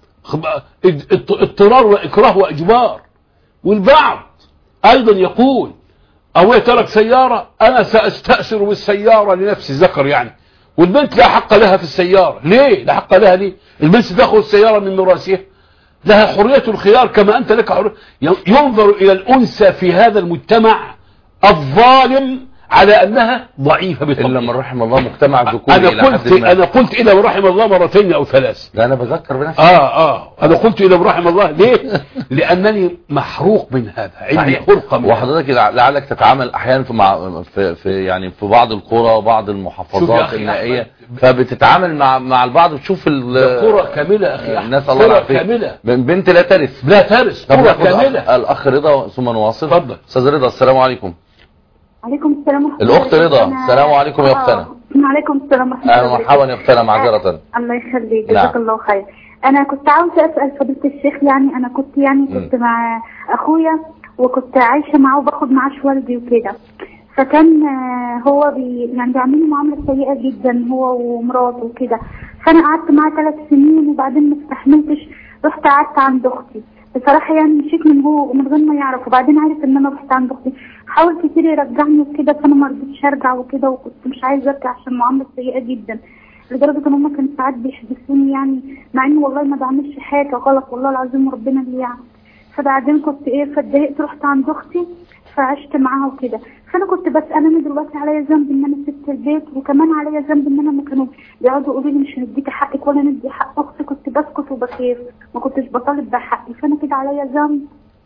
اضطرار وإكراه وإجبار. والبعض أيضا يقول أو ترك سيارة أنا سأستأثر بالسيارة لنفسي الذكر يعني، والبنت لا حق لها في السيارة. ليه لا حق لها؟ ليه البنت تأخذ السيارة من مراسها؟ لها حرية الخيار كما أنت لك حرية. ينظر إلى الأنثى في هذا المجتمع الظالم على أنها ضعيفة بالطبع. إلا من رحم الله مجتمع ذكوري. أنا قلت أنا قلت إلى من رحم الله مرتين أو ثلاث. لا أنا بذكر بنفسي. آه آه أنا قلت إلى من رحم الله. ليه؟ لأنني محروق من هذا، عندي حرقة. وحضرتك لعلك تتعامل أحيانا في مع في, في يعني في بعض القرى وبعض المحافظات النائية، فبتتعامل مع مع البعض وتشوف القرى كاملة أخي. الناس الله العافية. بنت لا ترث. لا ترث قرى كاملة. الأخ رضا ثم نواصل. اتفضل. أستاذ رضا السلام عليكم. عليكم السلام ورحمة الله. الأخت رضا السلام عليكم يا أختنا. وعليكم السلام ورحمة الله. مرحبا يا أختنا معذرة. الله يخليك جزاك الله خير. أنا كنت عاوزة أسأل فضيلة الشيخ، يعني أنا كنت يعني كنت م. مع أخويا وكنت عايشة معه وباخد معاش والدي وكده، فكان هو بي يعني بيعملني معاملة سيئة جدا هو ومراته وكده. فأنا قعدت معاه ثلاث سنين وبعدين ما استحملتش، رحت قعدت عند أختي. بصراحة يعني مشيت من هو من غير ما يعرف، وبعدين عرف ان انا رحت عند اختي. حاول كتير يرجعني وكده، فانا ما رضيتش ارجع وكده، وكنت مش عايزه ارجع عشان معامله سيئه جدا، لدرجه ان هم كانوا ساعات بيحبسوني يعني، مع اني والله ما بعملش حاجه غلط والله العظيم ربنا اللي يعني. فبعدين كنت ايه فاتضايقت رحت عند اختي فعشت معاها وكده. فانا كنت بس انا دلوقتي عليا ذنب ان انا سبت البيت، وكمان عليا ذنب ان انا ما كانوا بيقعدوا يقولوا لي مش هنديكي حقك ولا ندي حق اختي، كنت بسكت وبخاف ما كنتش بطالب بحقي، فانا كده عليا ذنب.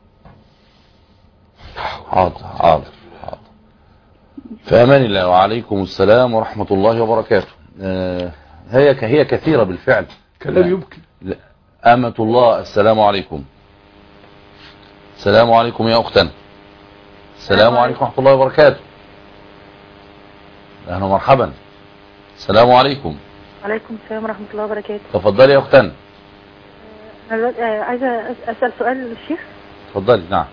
حاضر حاضر حاضر. في امان الله. وعليكم السلام ورحمة الله وبركاته. آه هي هي كثيرة بالفعل. كلام يبكي. أمة الله السلام عليكم. السلام عليكم يا أختنا. السلام عليكم ورحمة الله وبركاته. أهلا ومرحبا. السلام عليكم. وعليكم السلام ورحمة الله وبركاته. تفضلي يا أختنا. أنا عايزة أسأل سؤال للشيخ. تفضلي. نعم.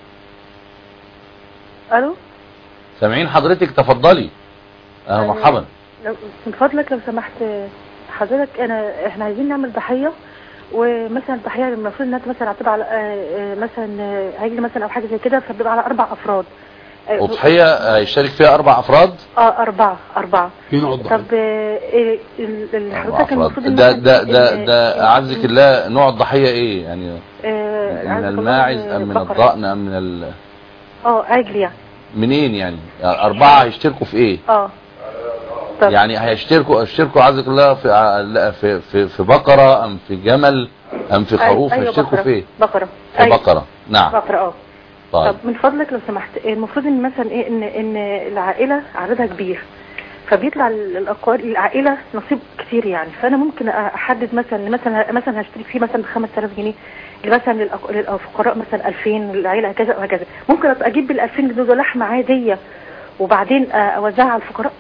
ألو. سامعين حضرتك تفضلي. أهلا ومرحبا. لو من فضلك لو سمحت حضرتك، أنا إحنا عايزين نعمل ضحية، ومثلا الضحيه المفروض انها مثلا هتبقى على مثلا عجل مثلا او حاجه زي كده، فبتبقى على اربع افراد. اضحيه هيشترك فيها اربع افراد؟ اه اربعه اربعه. طب ايه حضرتك المفروض ده ده ده ده اعزك الله نوع الضحيه ايه يعني؟ آه من الماعز ام من الضأن ام من ال اه عجل يعني. منين يعني؟ اربعه هيشتركوا في ايه؟ اه طب. يعني هيشتركوا اشتركوا عزك الله في في في, في بقرة ام في جمل ام في خروف؟ أيوة هيشتركوا في ايه؟ بقرة. في أيوة. بقرة. نعم بقرة. اه طيب. طب من فضلك لو سمحت، المفروض ان مثلا ايه ان ان العائلة عددها كبير، فبيطلع الاقوال العائلة نصيب كتير يعني، فانا ممكن احدد مثلا مثلا مثلا هشترك فيه مثلا ب خمسة آلاف جنيه، مثلا للفقراء مثلا ألفين، للعائلة هكذا وهكذا. ممكن اجيب بال ألفين جنيه لحمة عادية وبعدين اوزعها على الفقراء.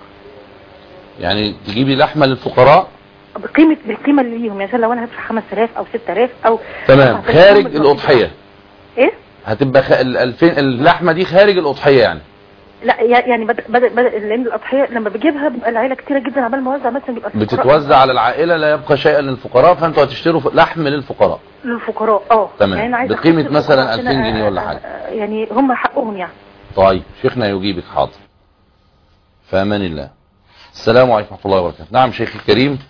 يعني تجيبي لحمة للفقراء بقيمة بالقيمة اللي ليهم، يعني لو انا هدفع خمسة آلاف او ستة آلاف او تمام خارج الأضحية. ايه هتبقى خ... الألفين اللحمة دي خارج الأضحية يعني؟ لا يعني بدأ بدأ بدأ لأن الأضحية لما بجيبها بيبقى العائلة كتيرة جدا، عمال ما اوزع مثلا بيبقى بتتوزع على العائلة، لا يبقى شيئا للفقراء، فانتوا هتشتروا لحم للفقراء. للفقراء اه تمام يعني بقيمة مثلا ألفين جنيه ولا حاجة، يعني هم حقهم يعني. طيب شيخنا يجيبك حاضر. فأمان الله. السلام عليكم ورحمة الله وبركاته. نعم شيخي الكريم.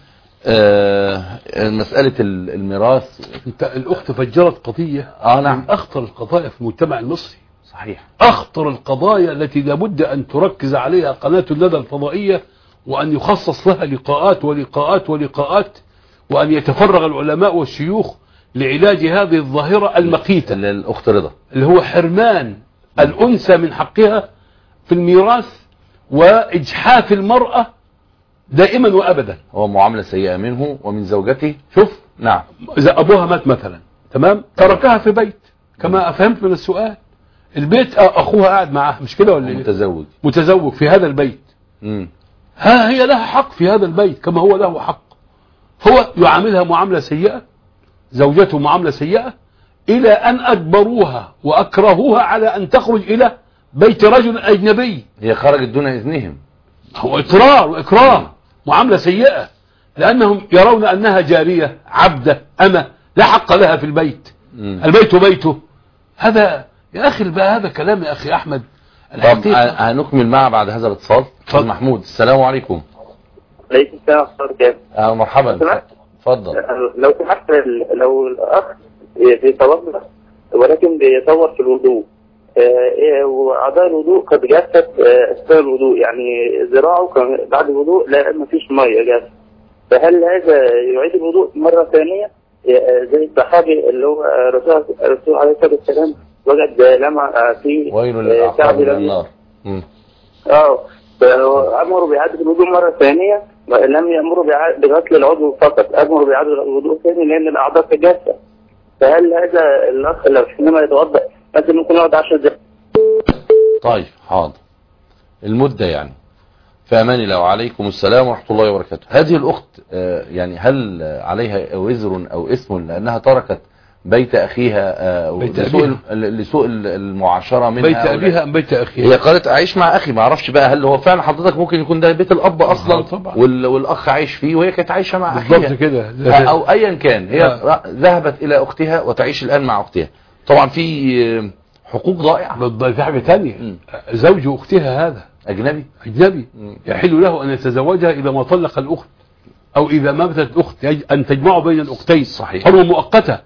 آه مسألة الميراث، انت الأخت فجرت قضية اه نعم من أخطر القضايا في المجتمع المصري. صحيح أخطر القضايا التي لابد أن تركز عليها قناة الندى الفضائية، وأن يخصص لها لقاءات ولقاءات ولقاءات، وأن يتفرغ العلماء والشيوخ لعلاج هذه الظاهرة المقيتة الأخت رضا، اللي هو حرمان الأنثى من حقها في الميراث وإجحاف المرأة دائما وأبدا. هو معاملة سيئة منه ومن زوجته. شوف نعم إذا أبوها مات مثلا تمام، تركها في بيت كما فهمت من السؤال، البيت أخوها قاعد معاه مش كده ولا ايه؟ متزوج متزوج في هذا البيت. مم. ها هي لها حق في هذا البيت كما هو له حق. هو يعاملها معاملة سيئة، زوجته معاملة سيئة، إلى أن أجبروها وأكرهوها على أن تخرج إلى بيت رجل أجنبي. هي خرجت دون إذنهم. هو إقرار وإكراه، معاملة سيئة، لأنهم يرون أنها جارية عبدة أمة لا حق لها في البيت. مم. البيت بيته. هذا يا أخي بقى هذا كلام يا أخي أحمد. طب هنكمل معه بعد هذا الاتصال. طب محمود السلام عليكم. عليكم السلام ورحمة الله. اه مرحبا اتفضل. لو سمحت لو الأخ بيتوضأ ولكن بيطور في الوضوء وأعضاء الوضوء قد جفت أثناء الوضوء، يعني ذراعه بعد الوضوء لا ما فيش مية جافة، فهل هذا يعيد الوضوء مرة ثانية زي الصحابي اللي هو الرسول عليه الصلاة والسلام وجد لمع في كعب النار؟ اه فأمروا بإعادة الوضوء مرة ثانية، لم يأمروا بغسل العضو فقط، أمروا بإعادة الوضوء ثاني لأن الأعضاء تجفت. فهل هذا الأخ لو حينما يتوضأ مثلا ممكن يقعد عشر دقائق؟ طيب حاضر المدة يعني. فأمان الله. وعليكم السلام ورحمة الله وبركاته. هذه الأخت يعني هل عليها وزر أو اسم لأنها تركت بيت أخيها بيت لسوء, لسوء المعاشرة منها؟ بيت أبيها أم بيت أخيها؟ هي قالت أعيش مع أخي، ما أعرفش بقى هل هو فعلا حضرتك ممكن يكون ده بيت الأب أصلا طبعا. والأخ عايش فيه وهي كانت عايشة مع أخيها بالضبط كده، أو أيا كان هي آه. ذهبت إلى أختها وتعيش الآن مع أختها. طبعا في حقوق ضائعة. بالضبط. في حاجة تانية، زوج أختها هذا أجنبي أجنبي م. يحل له أن يتزوجها إذا ما طلق الأخت أو إذا ماتت الأخت، أن تجمعوا بين الأختين. صحيح. حرمة مؤقتة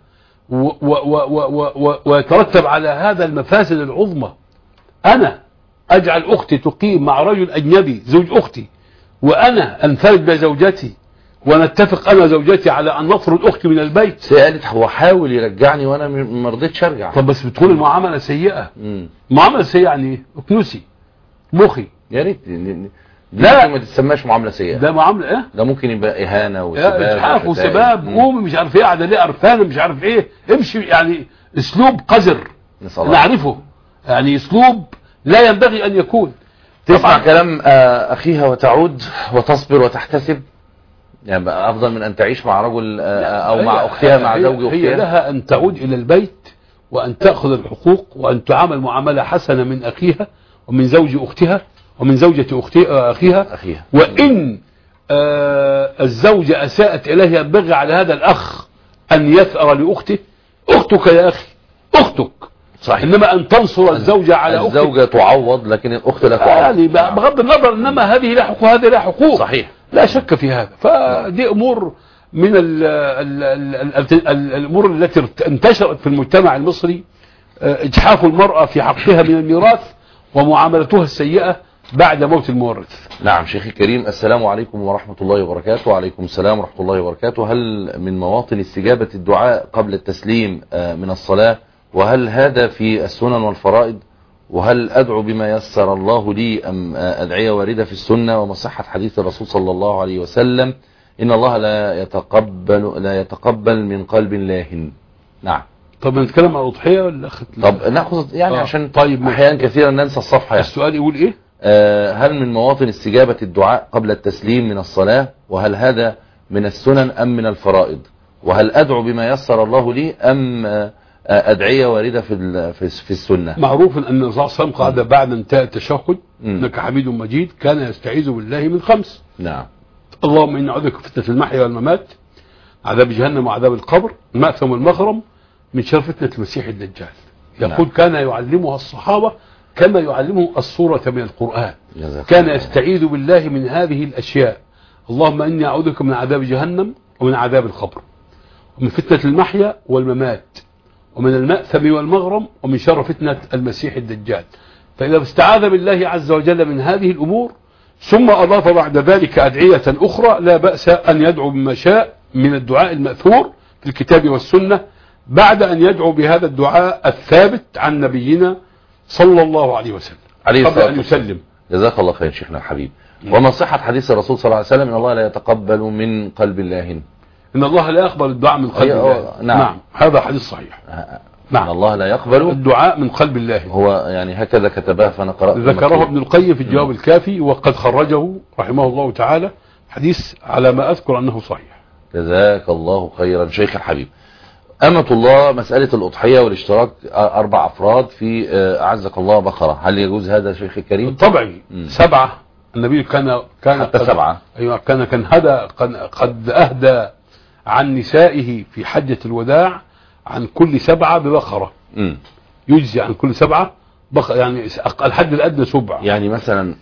ويترتب على هذا المفاسد العظمى. أنا أجعل أختي تقيم مع رجل أجنبي زوج أختي، وأنا أنفرد بزوجتي ونتفق أنا زوجتي على أن نطرد أختي من البيت. سألت هو حاول يرجعني وأنا ما رضيتش أرجع. طب بس بتقول المعاملة سيئة. معاملة سيئة يعني إيه؟ أكنسي مخي يا ريت لا ما تسماش معاملة سيئة. ده معاملة ايه؟ ده ممكن يبقى اهانة وسباب اجحاف وسباب، قومي مش عارف ايه، قاعده ليه قرفانه مش عارف ايه، امشي، يعني اسلوب قذر نعرفه، يعني اسلوب لا ينبغي ان يكون. تسمع كلام اخيها وتعود وتصبر وتحتسب، يعني بقى افضل من ان تعيش مع رجل او مع اختها مع زوج اختها. هي لها ان تعود الى البيت وان تاخذ الحقوق وان تعامل معامله حسنه من اخيها ومن زوج اختها ومن زوجة أختها أخيها, أخيها. وإن آه الزوجة أساءت إليه ينبغي على هذا الأخ أن يثأر لأخته. أختك يا أخي أختك صحيح. إنما أن تنصر الزوجة على أختك. الزوجة تعوض لكن الأخت لا تعوض. يعني بغض النظر، إنما هذه لا حقوق هذه لا حقوق. صحيح لا شك في هذا. فدي أمور من ال ال ال ال ال الأمور التي انتشرت في المجتمع المصري، إجحاف المرأة في حقها من الميراث ومعاملتها السيئة بعد موت المورث. نعم شيخي الكريم، السلام عليكم ورحمة الله وبركاته. وعليكم السلام ورحمة الله وبركاته. هل من مواطن استجابة الدعاء قبل التسليم من الصلاة؟ وهل هذا في السنن والفرائض؟ وهل أدعو بما يسر الله لي أم أدعية واردة في السنة؟ وما صحة حديث الرسول صلى الله عليه وسلم إن الله لا يتقبل لا يتقبل من قلب لاهٍ؟ نعم. طب نتكلم عن الأضحية ولا أخذ؟ طب ناخذ يعني آه. عشان طيب أحيانا كثيرا ننسى الصفحة. يعني. السؤال يقول إيه؟ آه هل من مواطن استجابة الدعاء قبل التسليم من الصلاة؟ وهل هذا من السنن أم من الفرائض؟ وهل أدعو بما يسر الله لي أم آه أدعية واردة في في السنة؟ معروف أن النبي صلى الله عليه وسلم قال بعد انتهاء التشهد إنك حميد مجيد كان يستعيذ بالله من خمس. نعم. اللهم إني أعوذ بك فتنة المحيا والممات، عذاب جهنم وعذاب القبر، المأثم والمغرم، من شر فتنة المسيح الدجال. يقول نعم. كان يعلمها الصحابة كما يعلمهم السورة من القرآن. كان يستعيذ بالله من هذه الأشياء. اللهم إني أعوذ بك من عذاب جهنم ومن عذاب القبر ومن فتنة المحيا والممات ومن المأثم والمغرم ومن شر فتنة المسيح الدجال. فإذا استعاذ بالله عز وجل من هذه الأمور ثم أضاف بعد ذلك أدعية أخرى لا بأس أن يدعو بما شاء من الدعاء المأثور في الكتاب والسنة بعد أن يدعو بهذا الدعاء الثابت عن نبينا صلى الله عليه وسلم عليه قبل أن يسلم. جزاك الله خير شيخنا الحبيب. وما صحة حديث الرسول صلى الله عليه وسلم إن الله لا يتقبل من قلب لاهٍ؟ إن الله لا يقبل الدعاء من قلب الله. نعم. نعم هذا حديث صحيح. نعم. الله لا يقبل الدعاء من قلب الله. هو يعني هكذا كتبها فأنا قرأت. ذكره ابن القيم في الجواب الكافي وقد خرجه رحمه الله تعالى حديث على ما أذكر أنه صحيح. جزاك الله خيرا شيخ الحبيب. أمة الله، مسألة الأضحية والاشتراك أربع أفراد في أعزك الله بقرة، هل يجوز هذا شيخ الكريم؟ طبعا. سبعة. النبي كان كان حتى قد سبعة. أيوة كان كان هدى قد أهدى عن نسائه في حجة الوداع عن كل سبعة ببقرة. م. يجزي عن كل سبعة بقرة، يعني الحد الأدنى سبع. يعني مثلا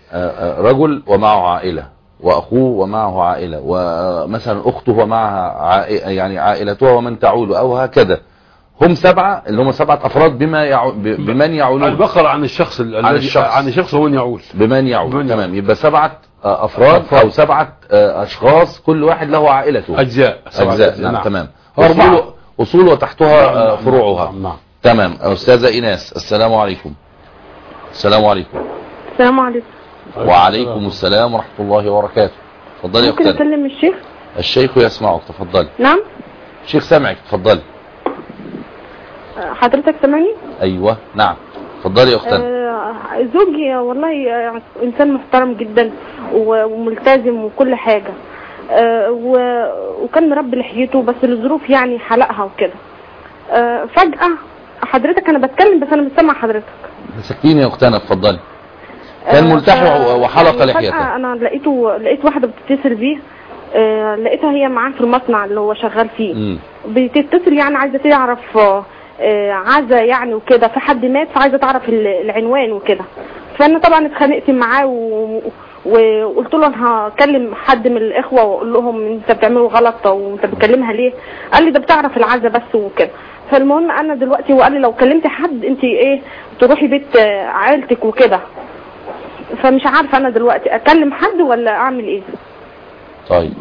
رجل ومعه عائلة وأخوه ومعه عائلة ومثلا أخته ومعها عائلة يعني عائلتها ومن تعول أو هكذا، هم سبعة اللي هم سبعة أفراد بما يعو بمن يعولون. البقرة عن الشخص عن الشخص عن الشخص ومن يعول بمن يعول. تمام. يبقى سبعة أفراد, أفراد أو سبعة أشخاص كل واحد له عائلته. أجزاء. أجزاء. نعم. نعم. تمام. أربعة أصول وتحتها نعم. فروعها. نعم. تمام. أستاذة إيناس، السلام عليكم. السلام عليكم. السلام عليكم. وعليكم السلام ورحمة الله وبركاته. تفضلي يا أختنا. ممكن أكلم الشيخ؟ الشيخ يسمعك، تفضلي. نعم. الشيخ سامعك، تفضلي. حضرتك سامعني؟ أيوة نعم، تفضلي يا أختنا. آه زوجي والله إنسان محترم جدا وملتزم وكل حاجة، آه وكان مربي لحيته بس الظروف يعني حلقها وكده. آه فجأة حضرتك أنا بتكلم بس أنا مش سامع حضرتك. مسكيني يا أختنا، تفضلي. كان ملتحي وحلق يعني لحيته. انا لقيته لقيت واحده بتتصل بيه، آه لقيتها هي معاه في المصنع اللي هو شغال فيه. م. بتتصل يعني عايزه تعرف آه عزا يعني وكده، في حد مات فعايزه تعرف العنوان وكده. فانا طبعا اتخانقت معاه وقلت له انا هكلم حد من الاخوه واقول لهم انت بتعملوا غلط وانت بتكلمها ليه. قال لي ده بتعرف العزا بس وكده. فالمهم انا دلوقتي هو قال لي لو كلمت حد انت ايه تروحي بيت عائلتك وكده، فمش عارفه انا دلوقتي اكلم حد ولا اعمل ايه. طيب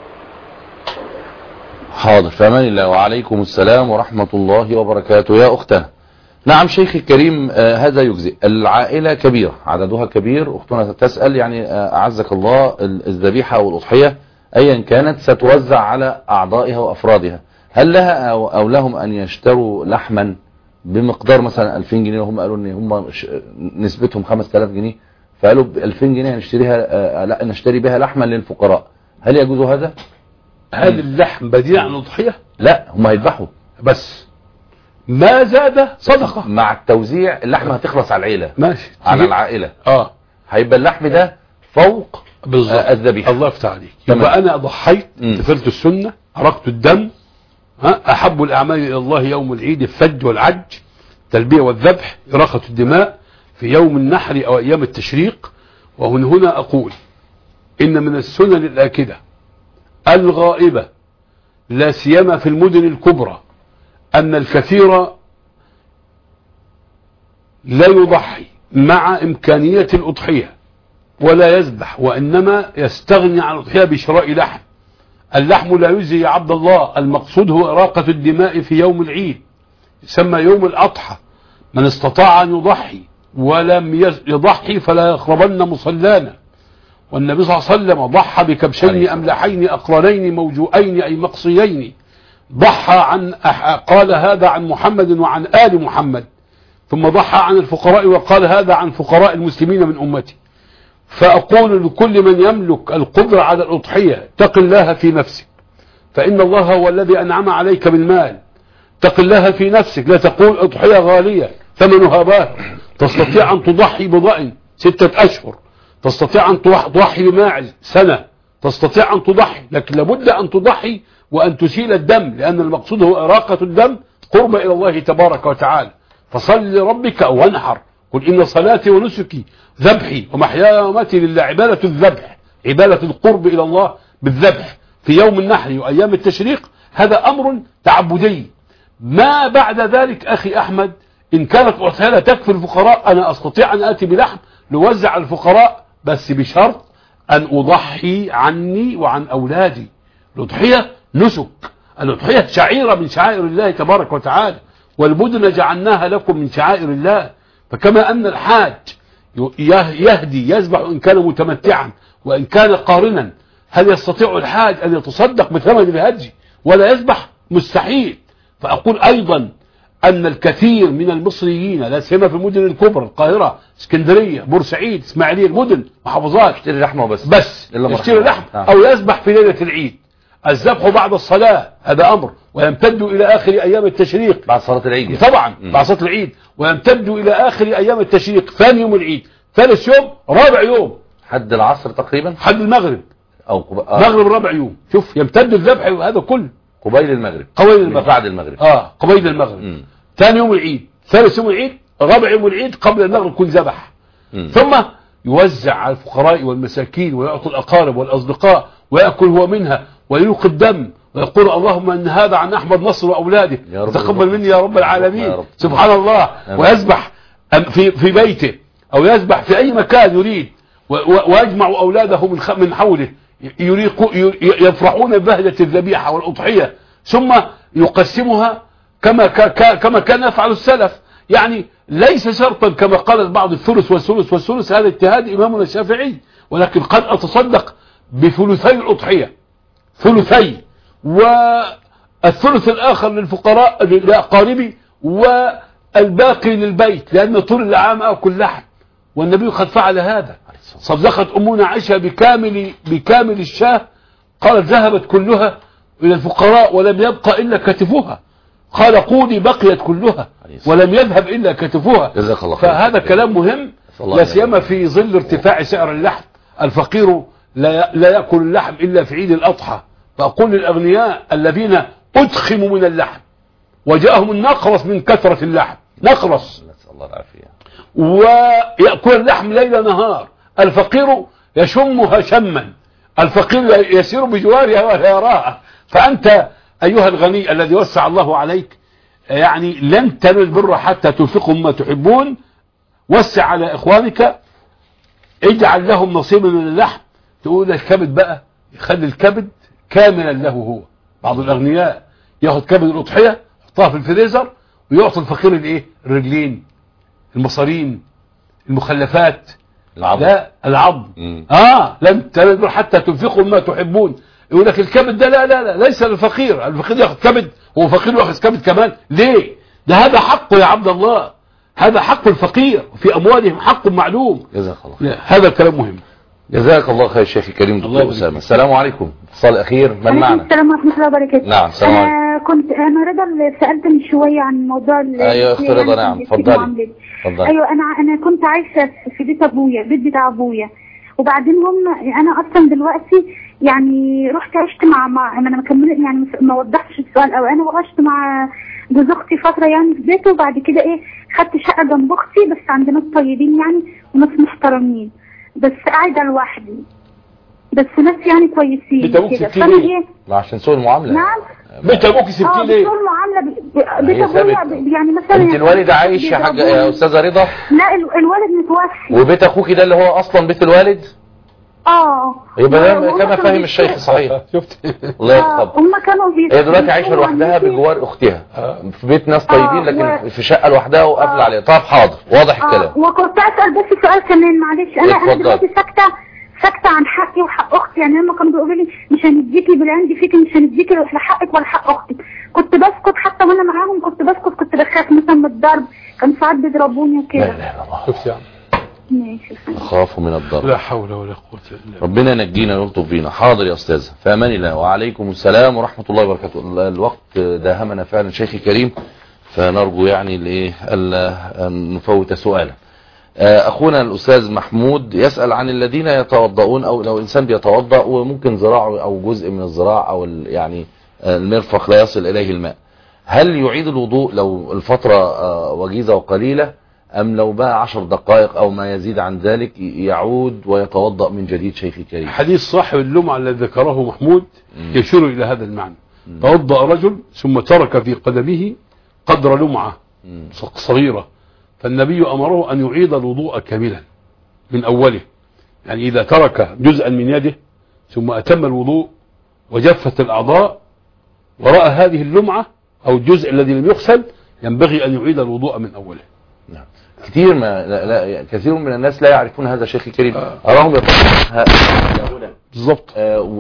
حاضر، في امان الله. وعليكم السلام ورحمه الله وبركاته يا اختنا. نعم شيخي الكريم، آه هذا يجزئ. العائله كبيره، عددها كبير. اختنا تسال يعني آه اعزك الله الذبيحه او الاضحيه ايا كانت ستوزع على اعضائها وافرادها، هل لها أو, او لهم ان يشتروا لحما بمقدار مثلا ألفين جنيه وهم قالوا ان هم نسبتهم خمسة آلاف جنيه، فقالوا ب ألفين جنيه هنشتريها آه لا نشتري بها لحما للفقراء، هل يجوز هذا؟ هل اللحم بديل عن الأضحية؟ لا، هم هيذبحوا بس ما زاد صدقة. مع التوزيع اللحمة هتخلص على العيلة، ماشي، على العائلة. اه هيبقى اللحم ده فوق بالظبط الذبيحة. الله يفتح عليك. يبقى انا ضحيت، تفلت السنة، عرقت الدم. ها احب الاعمال الى الله يوم العيد الفج والعج، التلبية والذبح، إراقة الدماء في يوم النحر او ايام التشريق. ومن هنا اقول ان من السنن الاكدة الغائبة لا سيما في المدن الكبرى أن الكثير لا يضحي مع إمكانية الأضحية، ولا يذبح، وإنما يستغني عن الأضحية بشراء لحم. اللحم لا يجزي يا عبد الله، المقصود هو إراقة الدماء في يوم العيد، يسمى يوم الأضحى. من استطاع أن يضحي ولم يضحي فلا يقربن مصلانا. والنبي صلى الله عليه وسلم ضحى بكبشين أملحين أقرنين موجوئين أي مقصيين، ضحى عن قال هذا عن محمد وعن آل محمد، ثم ضحى عن الفقراء وقال هذا عن فقراء المسلمين من أمتي. فأقول لكل من يملك القدرة على الأضحية اتق الله في نفسك، فإن الله هو الذي أنعم عليك بالمال. اتق الله في نفسك، لا تقول أضحية غالية ثمنها باهظ. تستطيع أن تضحي بضأن ستة أشهر، تستطيع أن تضحي بماعز سنة، تستطيع أن تضحي، لكن لابد أن تضحي وأن تسيل الدم، لأن المقصود هو إراقة الدم قرب إلى الله تبارك وتعالى. فصل لربك وانحر، قل إن صلاتي ونسكي ذبحي ومحياي ومماتي لله. عبادة الذبح، عبادة القرب إلى الله بالذبح في يوم النحر وأيام التشريق، هذا أمر تعبدي. ما بعد ذلك أخي أحمد، إن كانت الأضحية لا تكفي الفقراء، أنا أستطيع أن آتي بلحم لوزع على الفقراء، بس بشرط أن أضحي عني وعن أولادي. الأضحية نسك، الأضحية شعيرة من شعائر الله تبارك وتعالى، والبدن جعلناها لكم من شعائر الله. فكما أن الحاج يهدي يذبح إن كان متمتعا وإن كان قارنا، هل يستطيع الحاج أن يتصدق بثمن الهدي ولا يذبح؟ مستحيل. فأقول أيضا أن الكثير من المصريين لا سيما في المدن الكبرى، القاهرة، اسكندرية، بورسعيد، اسماعيلية، المدن محافظات، يشتري لحمه بس بس يشتري لحم أو يذبح في ليلة العيد. الذبح بعد الصلاة هذا أمر، ويمتد إلى آخر أيام التشريق بعد صلاة العيد طبعا م. بعد صلاة العيد، ويمتد إلى آخر أيام التشريق، ثاني يوم العيد، ثالث يوم، رابع يوم، حد العصر تقريبا، حد المغرب أو قب... آه. مغرب رابع يوم. شوف يمتد الذبح هذا كله قبيل المغرب، قبيل المغرب، بعد المغرب، اه قبيل المغرب، م. ثاني يوم العيد، ثالث يوم العيد، رابع يوم العيد، قبل المغرب يكون ذبح، ثم يوزع على الفقراء والمساكين ويعطي الأقارب والأصدقاء، ويأكل هو منها ويلقي الدم، ويقول اللهم ان هذا عن احمد نصر واولاده، تقبل مني يا رب العالمين، رب. سبحان الله. ويذبح في في بيته او يذبح في اي مكان يريد، ويجمع اولاده من من حوله، يفرحون ببهجة الذبيحة والاضحية، ثم يقسمها كما كما كان يفعل السلف. يعني ليس شرطا كما قال البعض الثلث والثلث والثلث، هذا اجتهاد امامنا الشافعي، ولكن قد اتصدق بثلثي الاضحية، ثلثي، والثلث الآخر للفقراء لأقاربي، والباقي للبيت، لأن طول العام أكل لحم، والنبي قد فعل هذا. صدقت أمنا عائشة بكامل بكامل الشاه، قالت ذهبت كلها إلى الفقراء ولم يبقى إلا كتفها، قال قودي بقيت كلها ولم يذهب إلا كتفها. فهذا كلام مهم، لا سيما في ظل ارتفاع سعر اللحم. الفقير لا لا يأكل اللحم إلا في عيد الأضحى. فأقول للأغنياء الذين أدخموا من اللحم وجاءهم النقرس من كثرة اللحم، نقرس، نسأل الله العافية، ويأكل اللحم ليل نهار، الفقير يشمها شما، الفقير يسير بجوارها ولا يراها. فأنت أيها الغني الذي وسع الله عليك، يعني لن تنال البر حتى تنفقوا مما تحبون. وسع على إخوانك، اجعل لهم نصيبا من اللحم. تقول الكبد بقى، يخلي الكبد كاملا له هو. بعض الأغنياء ياخد كبد الأضحية يحطها في الفريزر ويعطي الفقير الايه؟ الرجلين، المصارين، المخلفات، العظم. لا العظم. اه لن تنالوا حتى تنفقوا ما تحبون. يقول لك الكبد ده لا لا لا ليس للفقير، الفقير ياخد كبد، هو فقير ياخد كبد كمان ليه؟ ده هذا حقه يا عبد الله، هذا حق الفقير، في أموالهم حق معلوم. جزاك الله. هذا الكلام مهم. جزاك الله خير شيخ الكريم دكتور أسامة. السلام عليكم. اتصال أخير، من معنا؟ السلام ورحمة الله وبركاته. نعم السلام عليكم. أنا كنت أنا رضا سألت من شوية عن موضوع أيوة أخت رضا. نعم اتفضلي. أيوة أنا أنا كنت عايشة في بيت أبويا، بيت بتاع أبويا، وبعدين هم أنا أصلا دلوقتي يعني رحت عشت مع مع أنا ما كملت يعني ما وضحتش السؤال أو أنا وعشت مع جوز أختي فترة يعني في بيته، وبعد كده إيه خدت شقة جنب أختي، بس عند ناس طيبين يعني وناس محترمين، بس قاعدة لوحدي، بس ناس يعني كويسين كده. فانا ايه عشان سوء المعامله. نعم بيت ابوك سبتيه ليه؟ اه معامله بيت ابويا يعني مثلا. انت الوالد عايش يا حاجه يا استاذه رضا؟ لا الوالد متوفي. وبيت اخوك ده اللي هو اصلا بيت الوالد؟ اه يبقى كما فاهم الشيخ صحيح. شفت الله يرحمه. هم كانوا هي دلوقتي عايشه لوحدها بجوار اختها في بيت ناس طيبين، لكن في شقه لوحدها وقافله عليها. طب حاضر، واضح الكلام. وكنت اسال بس سؤال كمان معلش. انا انا دلوقتي ساكته ساكته عن حقي وحق اختي. يعني هم كانوا بيقولوا لي مش هنديكي باللي عندي فيكي، مش هنديكي لا حقك ولا حق اختك. كنت بسكت حتى وانا معاهم، كنت بسكت، كنت بخاف مثلا من الضرب، كان ساعات بيضربوني وكده. لا لا الله. شفت يا عم. ماشي. خافوا من الضرب. لا حول ولا قوه الا بالله. ربنا ينجينا ويلطف بينا. حاضر يا استاذه، في امان الله. وعليكم السلام ورحمه الله وبركاته. الوقت داهمنا فعلا شيخي الكريم، فنرجو يعني الايه الا نفوت سؤالا. اخونا الاستاذ محمود يسال عن الذين يتوضؤون، او لو انسان بيتوضا وممكن ذراعه او جزء من الذراع او يعني المرفق لا يصل اليه الماء، هل يعيد الوضوء لو الفتره وجيزه وقليله، ام لو بقى عشر دقائق او ما يزيد عن ذلك يعود ويتوضا من جديد شيخي الكريم؟ حديث صاحب اللمعه الذي ذكره محمود يشير الى هذا المعنى. توضا رجل ثم ترك في قدمه قدر لمعه صغيره، فالنبي امره ان يعيد الوضوء كاملا من اوله. يعني اذا ترك جزءا من يده ثم اتم الوضوء وجفت الاعضاء وراء هذه اللمعه او الجزء الذي لم يغسل، ينبغي ان يعيد الوضوء من اوله. نعم. كثير ما لا لا كثير من الناس لا يعرفون هذا شيخ الكريم. اراهم يطلقها بالضبط،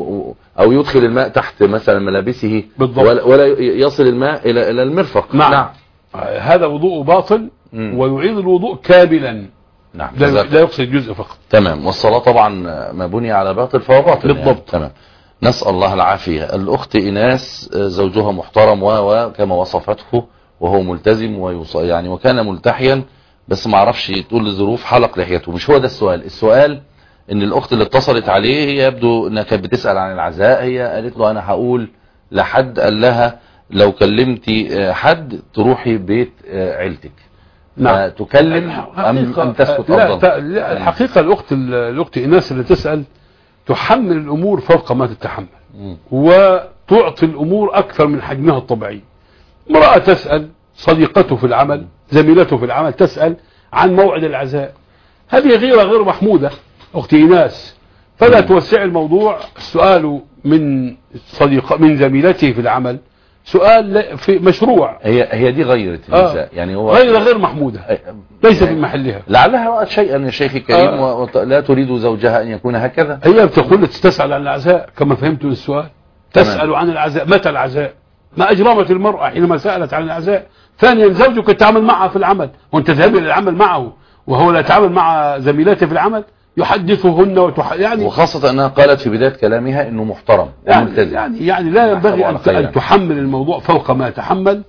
او يدخل الماء تحت مثلا ملابسه بالضبط، ولا, ولا يصل الماء الى الى المرفق. نعم, نعم. هذا وضوء باطل. مم. ويعيد الوضوء كاملا. نعم. لا, لا يقصد الجزء فقط. تمام. والصلاة طبعا ما بني على باطل فهو باطل. بالضبط. يعني. تمام. نسأل الله العافية. الأخت إناس زوجها محترم وكما وصفته وهو ملتزم ويص... يعني وكان ملتحيا، بس ما عرفش تقول لظروف حلق لحيته. مش هو ده السؤال. السؤال ان الأخت اللي اتصلت عليه هي يبدو انها كانت بتسأل عن العزاء. هي قالت له انا هقول لحد، قال لها لو كلمتي حد تروحي بيت عيلتك. نعم. تكلم ام ام تسكت افضل؟ لا, لا الحقيقة الأخت الأخت إناس اللي تسأل تحمل الأمور فوق ما تتحمل، م. وتعطي الأمور أكثر من حجمها الطبيعي. امرأة تسأل، صديقته في العمل، زميلته في العمل تسأل عن موعد العزاء، هذه غير غير محمودة أختي إناس. فلا توسع الموضوع. السؤال من صديقة من زميلته في العمل سؤال في مشروع. هي هي دي غيرت النساء. آه. يعني هو غير غير محمودة، ليس في محلها. لعلها رأت شيئا يا شيخ الكريم. آه. ولا تريد زوجها ان يكون هكذا. هي بتقول تسأل عن العزاء كما فهمت السؤال. تسأل تمام. عن العزاء، متى العزاء؟ ما أجرمت المرأة حينما سألت عن العزاء؟ ثانيا زوجك يتعامل معها في العمل وانت تذهب الى العمل معه وهو لا يتعامل مع زميلاته في العمل، يحدثهن وتح... يعني وخاصة انها قالت في بداية كلامها انه محترم وملتزم. يعني, يعني يعني لا ينبغي ان, أن تحمل الموضوع فوق ما تحمل،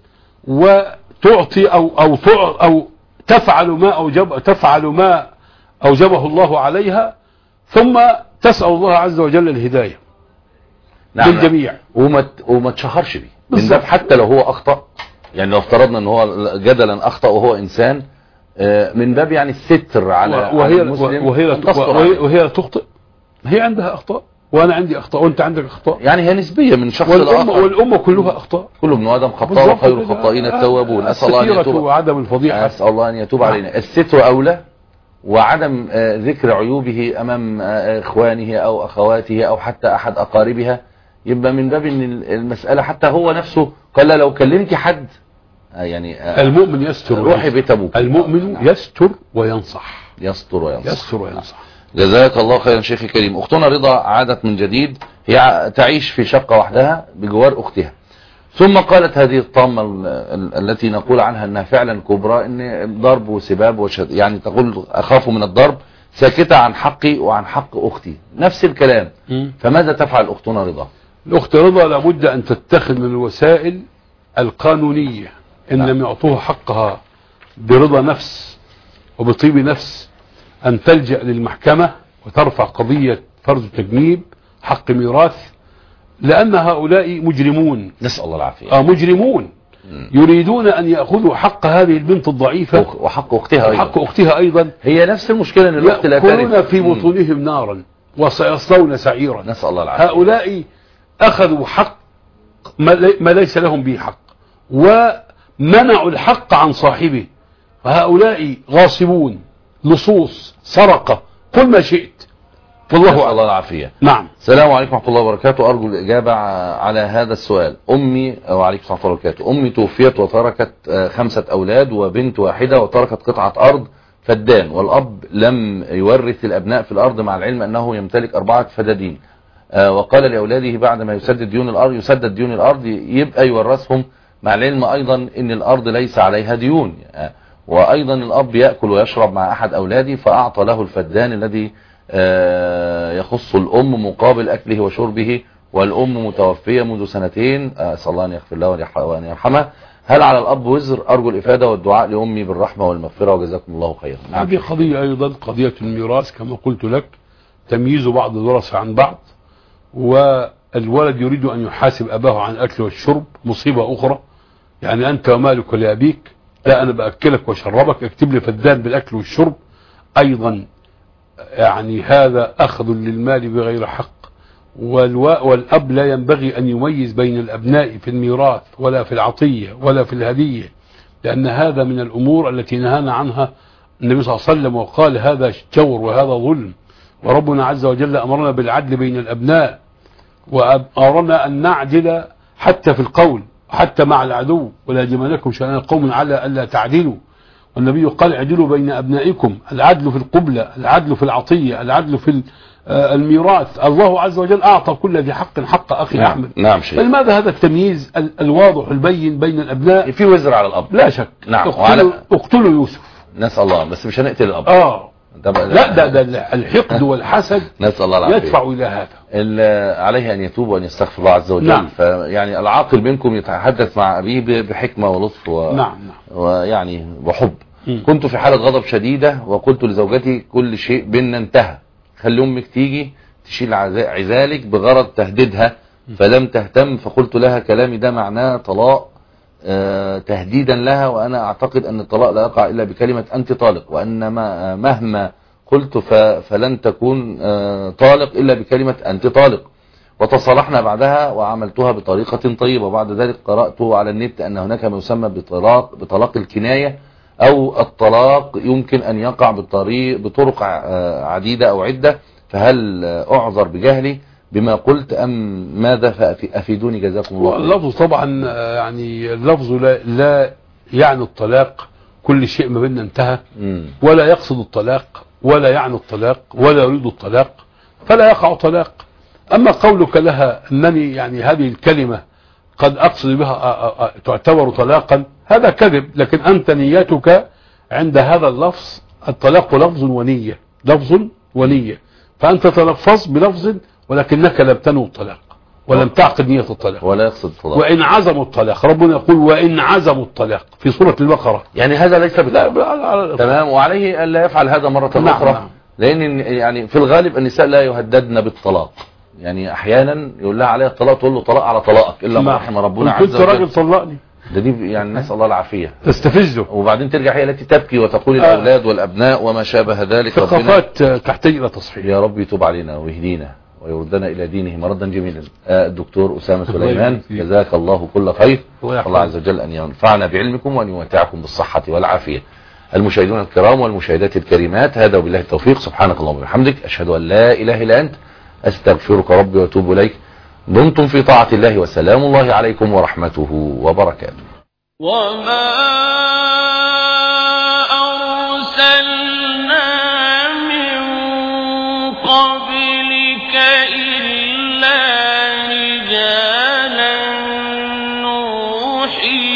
وتعطي او او او تفعل ما اوجب تفعل ما اوجبه الله عليها، ثم تسأل الله عز وجل الهداية. نعم. للجميع. وما وما تشهرش بيه من باب حتى لو هو اخطأ. يعني لو افترضنا ان هو جدلا اخطأ وهو انسان، من باب يعني الستر على وهي المسلم. وهي وهي, وهي تخطئ. هي عندها اخطاء وانا عندي اخطاء وانت عندك اخطاء. يعني هي نسبيه من شخص لاخر. والامه كلها اخطاء. كل ابن ادم خطاء وخير الخطائين التوابون. اسال الله ان يتوب وعدم الفضيحه. اسال الله ان يتوب علينا. الستر اولى، وعدم ذكر عيوبه امام اخوانه او اخواته او حتى احد اقاربها، يبقى من باب ان المساله حتى هو نفسه قال لو كلمتي حد يعني المؤمن يستر روحي بيت ابوك. المؤمن يستر وينصح. يستر وينصح. يستر وينصح. جزاك الله خيرا شيخي الكريم. اختنا رضا عادت من جديد، هي تعيش في شقة وحدها بجوار اختها، ثم قالت هذه الطامة التي نقول عنها انها فعلا كبرى، ان ضرب وسباب وشد، يعني تقول اخاف من الضرب، ساكتة عن حقي وعن حق اختي، نفس الكلام. م. فماذا تفعل اختنا رضا؟ الاخت رضا لابد ان تتخذ من الوسائل القانونية ان لم يعطوها حقها برضا نفس وبطيب نفس، ان تلجأ للمحكمة وترفع قضية فرض تجنيب حق ميراث، لان هؤلاء مجرمون. نسأل الله العافية. اه مجرمون. م. يريدون ان يأخذوا حق هذه البنت الضعيفة وحق اختها ايضا. وحق اختها ايضا. هي نفس المشكلة ان الاخت لا تعرف. يأكلون في بطونهم م. نارا وسيصلون سعيرا. نسأل الله العافية. هؤلاء اخذوا حق ما ليس لهم به حق، ومنعوا الحق عن صاحبه، فهؤلاء غاصبون، لصوص، سرقة، كل ما شئت. والله الله العافية. نعم. السلام عليكم ورحمة الله وبركاته. أرجو الإجابة على هذا السؤال. أمي وعليكم السلام ورحمة الله وبركاته. أمي توفيت وتركت خمسة أولاد وبنت واحدة، وتركت قطعة أرض فدان، والأب لم يورث الأبناء في الأرض، مع العلم أنه يمتلك أربعة فدادين. وقال لأولاده بعد ما يسدد ديون الأرض يسدد ديون الأرض يبقى يورثهم، مع العلم أيضا أن الأرض ليس عليها ديون. وأيضا الأب يأكل ويشرب مع أحد أولاده، فأعطى له الفدان الذي يخص الأم مقابل أكله وشربه، والأم متوفية منذ سنتين، أسأل الله أن يغفر له وأن يرحمها. هل على الأب وزر؟ أرجو الإفادة والدعاء لأمي بالرحمة والمغفرة، وجزاكم الله خيرا. هذه قضية أيضا قضية الميراث كما قلت لك، تمييز بعض الورثة عن بعض، والولد يريد أن يحاسب أباه عن الأكل والشرب، مصيبة أخرى. يعني أنت ومالك لأبيك، لا أنا بأكلك وشربك، اكتب لي فدان بالأكل والشرب، أيضا يعني هذا أخذ للمال بغير حق. والأب لا ينبغي أن يميز بين الأبناء في الميراث ولا في العطية ولا في الهدية، لأن هذا من الأمور التي نهانا عنها النبي صلى الله عليه وسلم، وقال هذا جور وهذا ظلم. وربنا عز وجل أمرنا بالعدل بين الأبناء، وأمرنا أن نعدل حتى في القول، حتى مع العدو، ولا يجرمنكم شنآن قوم على ألا تعدلوا. والنبي قال اعدلوا بين أبنائكم، العدل في القبلة، العدل في العطية، العدل في الميراث. الله عز وجل أعطى كل ذي حق حق أخي نعم. أحمد. نعم شيء. فلماذا هذا التمييز الواضح البين بين الأبناء؟ في وزر على الأب لا شك. نعم. اقتلوا, وعلى... اقتلوا يوسف. نسأل الله، بس مش هنقتل الأب. آه لا ده, ده الحقد والحسد نسأل الله العافية يدفع إلى هذا. عليه أن يتوب وأن يستغفر الله عز وجل. نعم. فيعني العاقل منكم يتحدث مع أبيه بحكمة ولطف و... نعم. ويعني وحب. م. كنت في حالة غضب شديدة، وقلت لزوجتي كل شيء بيننا انتهى، خلي أمك تيجي تشيل عزالك بغرض تهديدها، فلم تهتم، فقلت لها كلامي ده معناه طلاق أه تهديدا لها، وأنا أعتقد أن الطلاق لا يقع إلا بكلمة أنت طالق، وأن مهما قلت فلن تكون أه طالق إلا بكلمة أنت طالق. وتصالحنا بعدها وعملتها بطريقة طيبة. وبعد ذلك قرأت على النت أن هناك ما يسمى بطلاق, بطلاق الكناية، أو الطلاق يمكن أن يقع بالطريق بطرق عديدة أو عدة، فهل أعذر بجهلي بما قلت أم ماذا؟ فأفيدوني جزاكم الله خير. اللفظ طبعا يعني اللفظ لا, لا يعني الطلاق، كل شيء ما بيننا انتهى، ولا يقصد الطلاق ولا يعني الطلاق ولا يريد الطلاق، فلا يقع طلاق. أما قولك لها أنني يعني هذه الكلمة قد أقصد بها تعتبر طلاقا، هذا كذب. لكن أنت نيتك عند هذا اللفظ، الطلاق لفظ ونية، لفظ ونية، فأنت تلفظ بلفظ ولكنك لم تنوي الطلاق ولم تعقد نية الطلاق ولا يقصد الطلاق. وإن عزموا الطلاق، ربنا يقول وإن عزموا الطلاق في سورة البقرة، يعني هذا ليس بطلاق. تمام. وعليه أن لا يفعل هذا مرة نعم أخرى. نعم. لأن يعني في الغالب النساء لا يهددن بالطلاق، يعني أحيانا يقول لها عليها الطلاق تقول له طلاق على طلاقك إلا ما رحم ربنا عز وجل. كنت راجل طلقني، ده دي يعني نسأل الله العافية، تستفزه، وبعدين ترجع هي التي تبكي وتقول آه. الأولاد والأبناء وما شابه ذلك. ثقافات تحتاج إلى تصحيح. يا رب يتوب علينا ويهدينا ويردنا إلى دينه مردا جميلا. آه الدكتور أسامة سليمان، جزاك الله كل خير، الله عز وجل أن ينفعنا بعلمكم وأن يمتعكم بالصحة والعافية. المشاهدون الكرام والمشاهدات الكريمات، هذا وبالله التوفيق، سبحانك اللهم وبحمدك، أشهد أن لا إله إلا أنت، أستغفرك ربي وأتوب إليك. دمتم في طاعة الله، وسلام الله عليكم ورحمته وبركاته. وما أرسلنا من قبلك إلا رجالا نوحي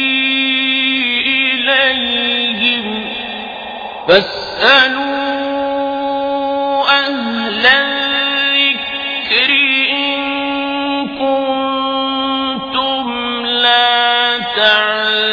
إليهم فاسألوا أهل الذكر إن كنتم لا تعلمون.